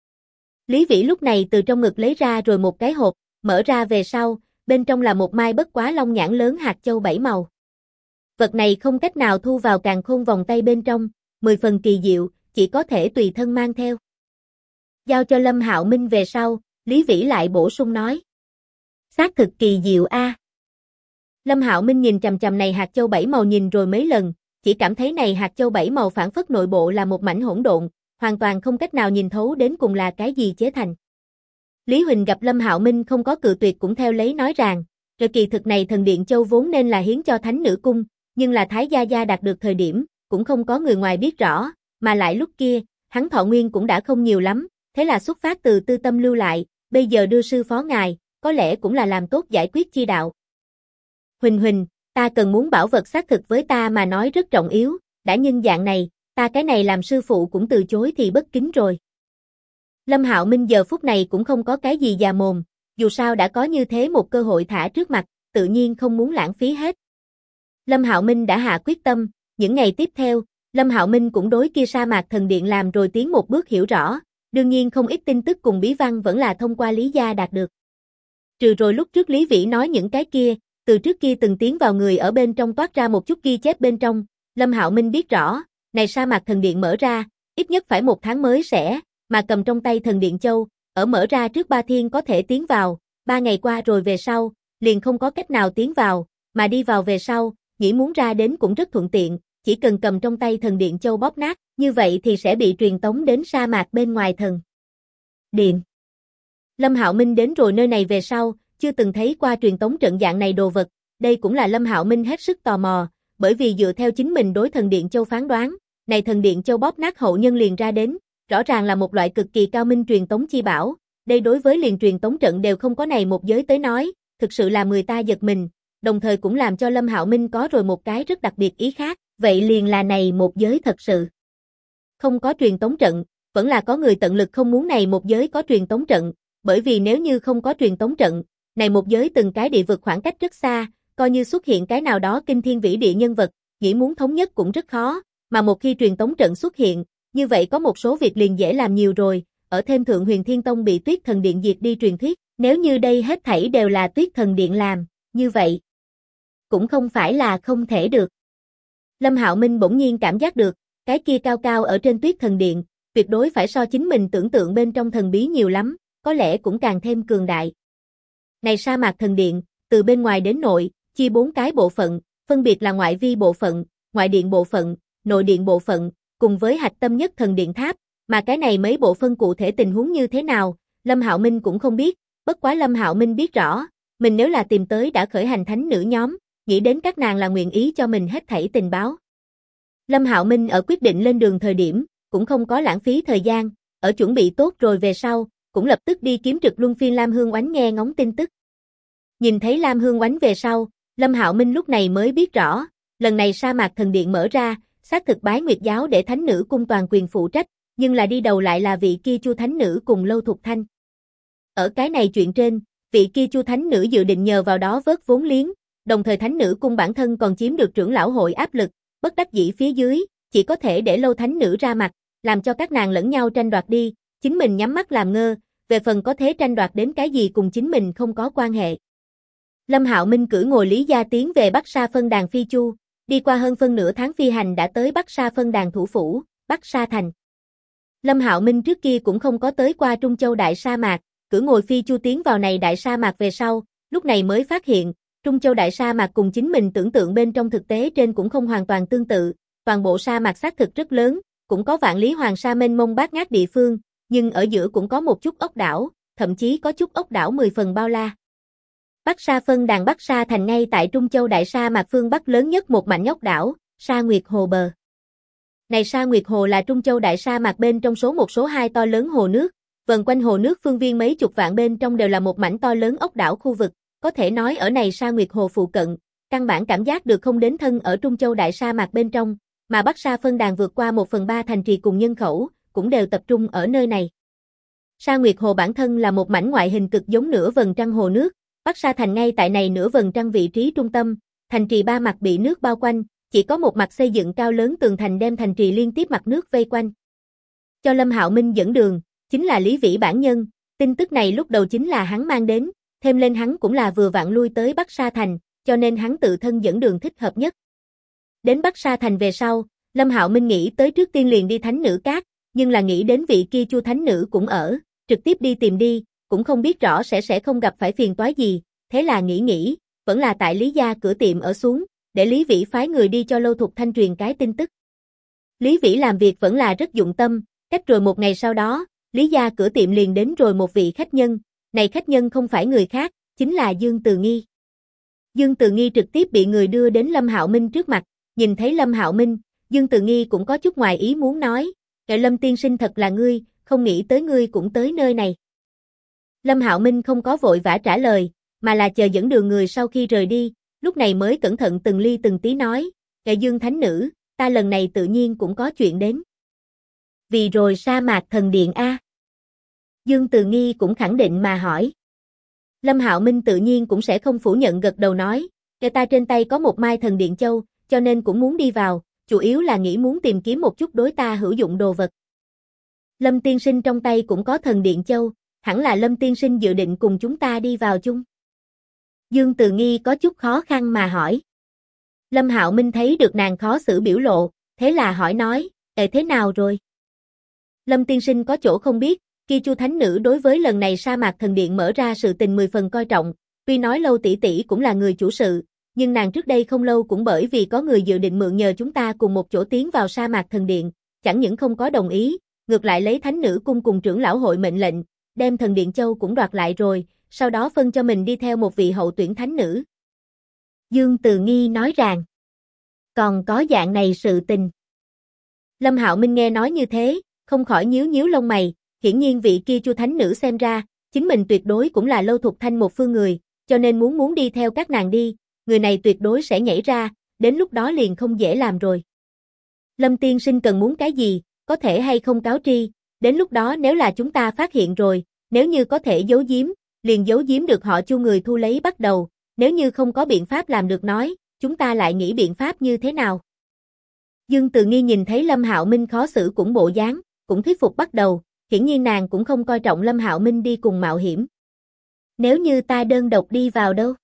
A: Lý Vĩ lúc này từ trong ngực lấy ra rồi một cái hộp, mở ra về sau, bên trong là một mai bất quá long nhãn lớn hạt châu 7 màu. Vật này không cách nào thu vào càn khôn vòng tay bên trong, 10 phần kỳ diệu, chỉ có thể tùy thân mang theo. Giao cho Lâm Hạo Minh về sau, Lý Vĩ lại bổ sung nói. Xác thực kỳ diệu a. Lâm Hạo Minh nhìn chằm chằm này hạt châu 7 màu nhìn rồi mấy lần, chỉ cảm thấy này hạt châu 7 màu phản phất nội bộ là một mảnh hỗn độn, hoàn toàn không cách nào nhìn thấu đến cùng là cái gì chế thành. Lý Huỳnh gặp Lâm Hạo Minh không có cự tuyệt cũng theo lấy nói rằng, rồi kỳ thực này thần điện châu vốn nên là hiến cho Thánh nữ cung, nhưng là Thái gia đạt được thời điểm, cũng không có người ngoài biết rõ, mà lại lúc kia, hắn thọ nguyên cũng đã không nhiều lắm, thế là xuất phát từ tư tâm lưu lại, bây giờ đưa sư phó ngài, có lẽ cũng là làm tốt giải quyết chi đạo. Huỳnh, ta cần muốn bảo vật xác thực với ta mà nói rất trọng yếu, đã nhân dạng này, ta cái này làm sư phụ cũng từ chối thì bất kính rồi. Lâm Hạo Minh giờ phút này cũng không có cái gì già mồm, dù sao đã có như thế một cơ hội thả trước mặt, tự nhiên không muốn lãng phí hết. Lâm Hạo Minh đã hạ quyết tâm, những ngày tiếp theo, Lâm Hạo Minh cũng đối kia sa mạc thần điện làm rồi tiến một bước hiểu rõ, đương nhiên không ít tin tức cùng bí văn vẫn là thông qua Lý gia đạt được. Trừ rồi lúc trước Lý Vĩ nói những cái kia, từ trước kia từng tiến vào người ở bên trong toát ra một chút ghi chép bên trong, Lâm Hạo Minh biết rõ, này sa mạc thần điện mở ra, ít nhất phải 1 tháng mới sẽ, mà cầm trong tay thần điện châu, ở mở ra trước 3 thiên có thể tiến vào, 3 ngày qua rồi về sau, liền không có cách nào tiến vào, mà đi vào về sau, nghĩ muốn ra đến cũng rất thuận tiện, chỉ cần cầm trong tay thần điện châu bóp nát, như vậy thì sẽ bị truyền tống đến sa mạc bên ngoài thần điện. Lâm Hạo Minh đến rồi nơi này về sau, chưa từng thấy qua truyền tống trận dạng này đồ vật, đây cũng là Lâm Hạo Minh hết sức tò mò, bởi vì dựa theo chính mình đối thần điện châu phán đoán, này thần điện châu bóp nát hậu nhân liền ra đến, rõ ràng là một loại cực kỳ cao minh truyền tống chi bảo, đây đối với liền truyền tống trận đều không có này một giới tới nói, thực sự làm người ta giật mình, đồng thời cũng làm cho Lâm Hạo Minh có rồi một cái rất đặc biệt ý khác, vậy liền là này một giới thật sự không có truyền tống trận, vẫn là có người tận lực không muốn này một giới có truyền tống trận, bởi vì nếu như không có truyền tống trận, này một giới từng cái địa vực khoảng cách rất xa, coi như xuất hiện cái nào đó kinh thiên vĩ địa nhân vật, nghĩ muốn thống nhất cũng rất khó, mà một khi truyền tống trận xuất hiện, như vậy có một số việc liền dễ làm nhiều rồi, ở thêm Thượng Huyền Thiên Tông bị Tuyết Thần Điện diệt đi truyền thuyết, nếu như đây hết thảy đều là Tuyết Thần Điện làm, như vậy cũng không phải là không thể được. Lâm Hạo Minh bỗng nhiên cảm giác được, cái kia cao cao ở trên Tuyết Thần Điện, tuyệt đối phải so chính mình tưởng tượng bên trong thần bí nhiều lắm, có lẽ cũng càng thêm cường đại. Này sa mạc thần điện, từ bên ngoài đến nội, chia 4 cái bộ phận, phân biệt là ngoại vi bộ phận, ngoại điện bộ phận, nội điện bộ phận, cùng với hạch tâm nhất thần điện tháp, mà cái này mấy bộ phân cụ thể tình huống như thế nào, Lâm Hạo Minh cũng không biết, bất quá Lâm Hạo Minh biết rõ, mình nếu là tìm tới đã khởi hành thánh nữ nhóm, nghĩ đến các nàng là nguyện ý cho mình hết thảy tình báo. Lâm Hạo Minh ở quyết định lên đường thời điểm, cũng không có lãng phí thời gian, ở chuẩn bị tốt rồi về sau, cũng lập tức đi kiếm Trực Luân Phiên Lam Hương Oánh nghe ngóng tin tức. Nhìn thấy Lam Hương Oánh về sau, Lâm Hạo Minh lúc này mới biết rõ, lần này sa mạc thần điện mở ra, xác thực Bái Nguyệt giáo để thánh nữ cung toàn quyền phụ trách, nhưng là đi đầu lại là vị kia Chu thánh nữ cùng Lâu Thục Thanh. Ở cái này chuyện trên, vị kia Chu thánh nữ dự định nhờ vào đó vớt vốn liếng, đồng thời thánh nữ cung bản thân còn chiếm được trưởng lão hội áp lực, bất đắc dĩ phía dưới, chỉ có thể để Lâu thánh nữ ra mặt, làm cho các nàng lẫn nhau tranh đoạt đi, chính mình nhắm mắt làm ngơ, về phần có thế tranh đoạt đến cái gì cùng chính mình không có quan hệ. Lâm Hạo Minh cử ngồi Lý Gia tiến về Bắc Sa phân đàn phi chu, đi qua hơn phân nửa tháng phi hành đã tới Bắc Sa phân đàn thủ phủ, Bắc Sa thành. Lâm Hạo Minh trước kia cũng không có tới qua Trung Châu đại sa mạc, cử ngồi phi chu tiến vào này đại sa mạc về sau, lúc này mới phát hiện, Trung Châu đại sa mạc cùng chính mình tưởng tượng bên trong thực tế trên cũng không hoàn toàn tương tự, toàn bộ sa mạc xác thực rất lớn, cũng có vạn lý hoàng sa mênh mông bát ngát địa phương, nhưng ở giữa cũng có một chút ốc đảo, thậm chí có chút ốc đảo 10 phần bao la. Bắc Sa phân đàn Bắc Sa thành ngay tại Trung Châu đại sa mạc phương Bắc lớn nhất một mảnh ốc đảo, Sa Nguyệt Hồ bờ. Này Sa Nguyệt Hồ là Trung Châu đại sa mạc bên trong một số 2 to lớn hồ nước, vần quanh hồ nước phương viên mấy chục vạn bên trong đều là một mảnh to lớn ốc đảo khu vực, có thể nói ở này Sa Nguyệt Hồ phụ cận, căn bản cảm giác được không đến thân ở Trung Châu đại sa mạc bên trong, mà Bắc Sa phân đàn vượt qua 1/3 thành trì cùng nhân khẩu, cũng đều tập trung ở nơi này. Sa Nguyệt Hồ bản thân là một mảnh ngoại hình cực giống nửa vầng trăng hồ nước, Bắc Sa thành ngay tại này nửa vầng trăng vị trí trung tâm, thành trì 3 mặt bị nước bao quanh, chỉ có một mặt xây dựng cao lớn tường thành đem thành trì liên tiếp mặt nước vây quanh. Cho Lâm Hạo Minh dẫn đường, chính là Lý Vĩ bản nhân, tin tức này lúc đầu chính là hắn mang đến, thêm lên hắn cũng là vừa vặn lui tới Bắc Sa thành, cho nên hắn tự thân dẫn đường thích hợp nhất. Đến Bắc Sa thành về sau, Lâm Hạo Minh nghĩ tới trước tiên liền đi Thánh Nữ Cát, nhưng là nghĩ đến vị kia Chu thánh nữ cũng ở, trực tiếp đi tìm đi, cũng không biết rõ sẽ không gặp phải phiền toái gì, thế là nghĩ, vẫn là tại Lý gia cửa tiệm ở xuống, để Lý Vĩ phái người đi cho Lâu Thục Thanh truyền cái tin tức. Lý Vĩ làm việc vẫn là rất dụng tâm, cách rồi một ngày sau đó, Lý gia cửa tiệm liền đến rồi một vị khách nhân, này khách nhân không phải người khác, chính là Dương Từ Nghi. Dương Từ Nghi trực tiếp bị người đưa đến Lâm Hạo Minh trước mặt, nhìn thấy Lâm Hạo Minh, Dương Từ Nghi cũng có chút ngoài ý muốn nói, "Lâm tiên sinh thật là ngươi, không nghĩ tới ngươi cũng tới nơi này. Lâm Hạo Minh không có vội vã trả lời, mà là chờ dẫn đường người sau khi rời đi, lúc này mới cẩn thận từng ly từng tí nói, Kệ Dương Thánh Nữ, ta lần này tự nhiên cũng có chuyện đến. Vì rồi sa mạc thần điện a? Dương Từ Nghi cũng khẳng định mà hỏi. Lâm Hạo Minh tự nhiên cũng sẽ không phủ nhận gật đầu nói, Kệ ta trên tay có một mai thần điện châu, cho nên cũng muốn đi vào, chủ yếu là nghĩ muốn tìm kiếm một chút đối ta hữu dụng đồ vật. Lâm tiên sinh trong tay cũng có thần điện châu, hẳn là Lâm tiên sinh dự định cùng chúng ta đi vào chung. Dương Từ Nghi có chút khó khăn mà hỏi. Lâm Hạo Minh thấy được nàng khó xử biểu lộ, thế là hỏi nói, thế nào rồi? Lâm tiên sinh có chỗ không biết, Ki Chu Thánh Nữ đối với lần này sa mạc thần điện mở ra sự tình 10 phần coi trọng, tuy nói Lâu tỷ tỷ cũng là người chủ sự, nhưng nàng trước đây không lâu cũng bởi vì có người dự định mượn nhờ chúng ta cùng một chỗ tiến vào sa mạc thần điện, chẳng những không có đồng ý, ngược lại lấy Thánh Nữ cung cùng trưởng lão hội mệnh lệnh, đem thần điện châu cũng đoạt lại rồi, sau đó phân cho mình đi theo một vị hậu tuyển thánh nữ. Dương Từ Nghi nói rằng, còn có dạng này sự tình. Lâm Hạo Minh nghe nói như thế, không khỏi nhíu nhíu lông mày, hiển nhiên vị kia Chu thánh nữ xem ra, chính mình tuyệt đối cũng là Lâu Thục Thanh một phương người, cho nên muốn đi theo các nàng đi, người này tuyệt đối sẽ nhảy ra, đến lúc đó liền không dễ làm rồi. Lâm tiên sinh cần muốn cái gì, có thể hay không cáo tri, đến lúc đó nếu là chúng ta phát hiện rồi, nếu như có thể giấu giếm, liền giấu giếm được họ Chu người thu lấy bắt đầu, nếu như không có biện pháp làm được nói, chúng ta lại nghĩ biện pháp như thế nào. Dương Từ Nghi nhìn thấy Lâm Hạo Minh khó xử cũng bộ dáng, cũng thuyết phục bắt đầu, hiển nhiên nàng cũng không coi trọng Lâm Hạo Minh đi cùng mạo hiểm. Nếu như ta đơn độc đi vào đâu?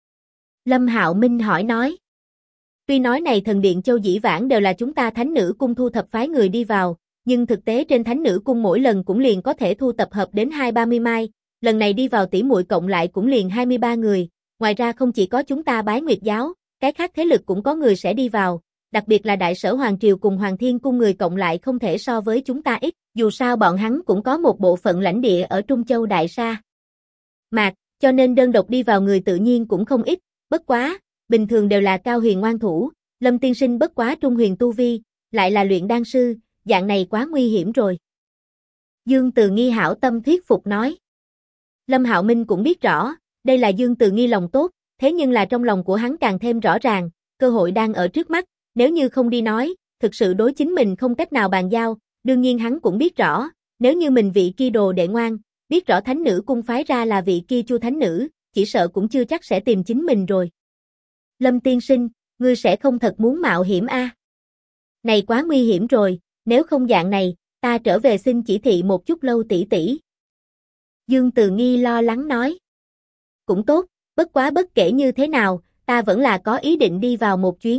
A: Lâm Hạo Minh hỏi nói. Tuy nói này thần điện châu dĩ vãng đều là chúng ta thánh nữ cung thu thập phái người đi vào, nhưng thực tế trên thánh nữ cung mỗi lần cũng liền có thể thu tập hợp đến 2-30 mai, lần này đi vào tỷ muội cộng lại cũng liền 23 người, ngoài ra không chỉ có chúng ta Bái Nguyệt giáo, cái khác thế lực cũng có người sẽ đi vào, đặc biệt là Đại Sở Hoàng Triều cùng Hoàng Thiên Cung người cộng lại không thể so với chúng ta ít, dù sao bọn hắn cũng có một bộ phận lãnh địa ở Trung Châu Đại Sa mạc, cho nên đơn độc đi vào người tự nhiên cũng không ít, bất quá, bình thường đều là cao huyền ngoan thủ, Lâm tiên sinh bất quá trung huyền tu vi, lại là luyện đan sư, dạng này quá nguy hiểm rồi. Dương Từ Nghi hảo tâm thuyết phục nói. Lâm Hạo Minh cũng biết rõ, đây là Dương Từ Nghi lòng tốt, thế nhưng là trong lòng của hắn càng thêm rõ ràng, cơ hội đang ở trước mắt, nếu như không đi nói, thực sự đối chính mình không cách nào bàn giao, đương nhiên hắn cũng biết rõ, nếu như mình vị kia đồ đệ ngoan, biết rõ thánh nữ cung phái ra là vị kia Chu thánh nữ, chỉ sợ cũng chưa chắc sẽ tìm chính mình rồi. Lâm tiên sinh, ngươi sẽ không thật muốn mạo hiểm a? Này quá nguy hiểm rồi, nếu không dạng này, ta trở về xin chỉ thị một chút Lâu tỷ tỷ. Dương Từ Nghi lo lắng nói. Cũng tốt, bất quá bất kể như thế nào, ta vẫn là có ý định đi vào một chuyến.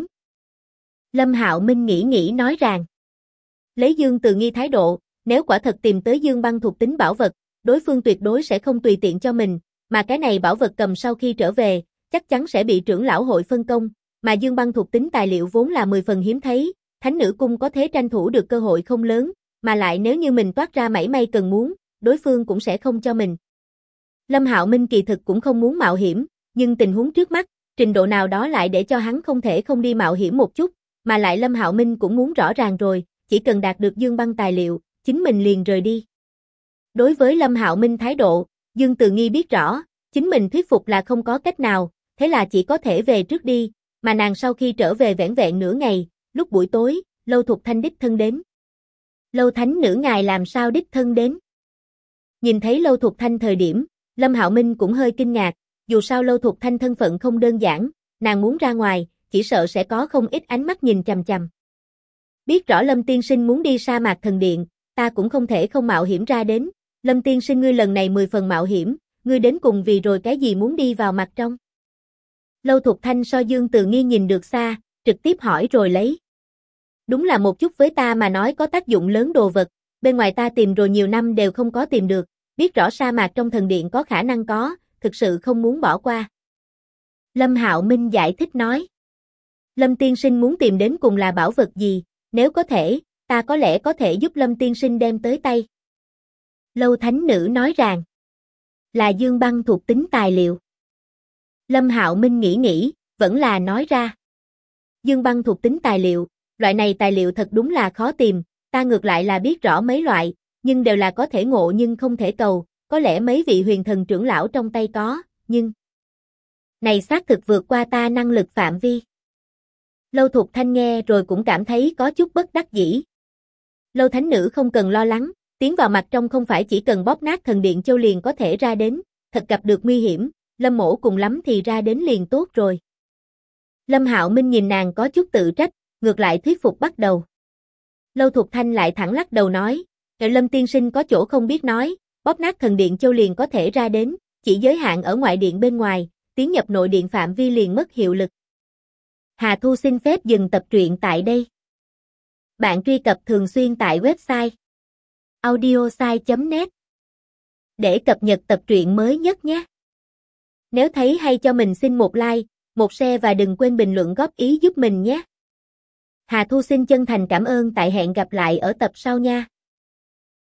A: Lâm Hạo Minh nghĩ nói rằng. Lấy Dương Từ Nghi thái độ, nếu quả thật tìm tới Dương Băng thuộc tính bảo vật, đối phương tuyệt đối sẽ không tùy tiện cho mình, mà cái này bảo vật cầm sau khi trở về, chắc chắn sẽ bị trưởng lão hội phân công, mà Dương Băng thuộc tính tài liệu vốn là 10 phần hiếm thấy, thánh nữ cung có thể tranh thủ được cơ hội không lớn, mà lại nếu như mình toát ra mảy may cần muốn, đối phương cũng sẽ không cho mình. Lâm Hạo Minh kỳ thực cũng không muốn mạo hiểm, nhưng tình huống trước mắt, trình độ nào đó lại để cho hắn không thể không đi mạo hiểm một chút, mà lại Lâm Hạo Minh cũng muốn rõ ràng rồi, chỉ cần đạt được Dương Băng tài liệu, chính mình liền rời đi. Đối với Lâm Hạo Minh thái độ, Dương Từ Nghi biết rõ, chính mình thuyết phục là không có cách nào, thế là chỉ có thể về trước đi, mà nàng sau khi trở về vẻn vẹn nửa ngày, lúc buổi tối, Lâu Thục Thanh đích thân đến. Lâu thánh nữ ngài làm sao đích thân đến? Nhìn thấy Lâu Thục Thanh thời điểm, Lâm Hạo Minh cũng hơi kinh ngạc, dù sao Lâu Thục Thanh thân phận không đơn giản, nàng muốn ra ngoài, chỉ sợ sẽ có không ít ánh mắt nhìn chằm chằm. Biết rõ Lâm tiên sinh muốn đi sa mạc thần điện, ta cũng không thể không mạo hiểm ra đến, Lâm tiên sinh ngươi lần này 10 phần mạo hiểm, ngươi đến cùng vì rồi cái gì muốn đi vào mặt trong? Lâu Thục Thanh so Dương Từ Nghi nhìn được xa, trực tiếp hỏi rồi lấy. Đúng là một chút với ta mà nói có tác dụng lớn đồ vật, bên ngoài ta tìm rồi nhiều năm đều không có tìm được, biết rõ sa mạc trong thần điện có khả năng có, thực sự không muốn bỏ qua. Lâm Hạo Minh giải thích nói. Lâm tiên sinh muốn tìm đến cùng là bảo vật gì, nếu có thể, ta có lẽ có thể giúp Lâm tiên sinh đem tới tay. Lâu thánh nữ nói rằng, là Dương Băng thuộc tính tài liệu. Lâm Hạo Minh nghĩ, vẫn là nói ra. Dương Băng thuộc tính tài liệu, loại này tài liệu thật đúng là khó tìm, ta ngược lại là biết rõ mấy loại, nhưng đều là có thể ngộ nhưng không thể cầu, có lẽ mấy vị huyền thần trưởng lão trong tay có, nhưng này xác thực vượt qua ta năng lực phạm vi. Lâu Thục Thanh nghe rồi cũng cảm thấy có chút bất đắc dĩ. Lâu thánh nữ không cần lo lắng, tiến vào mặt trong không phải chỉ cần bóp nát thần điện châu liền có thể ra đến, thật gặp được nguy hiểm, Lâm mỗ cùng lắm thì ra đến liền tốt rồi. Lâm Hạo Minh nhìn nàng có chút tự trách, ngược lại thuyết phục bắt đầu. Lâu Thục Thanh lại thẳng lắc đầu nói, Lâm tiên sinh có chỗ không biết nói, bóp nát thần điện châu liền có thể ra đến, chỉ giới hạn ở ngoại điện bên ngoài, tiến nhập nội điện phạm vi liền mất hiệu lực. Hà Thu xin phép dừng tập truyện tại đây. Bạn truy cập thường xuyên tại website audiosai.net để cập nhật tập truyện mới nhất nhé. Nếu thấy hay cho mình xin một like, một share và đừng quên bình luận góp ý giúp mình nhé. Hà Thu xin chân thành cảm ơn, tại hẹn gặp lại ở tập sau nha.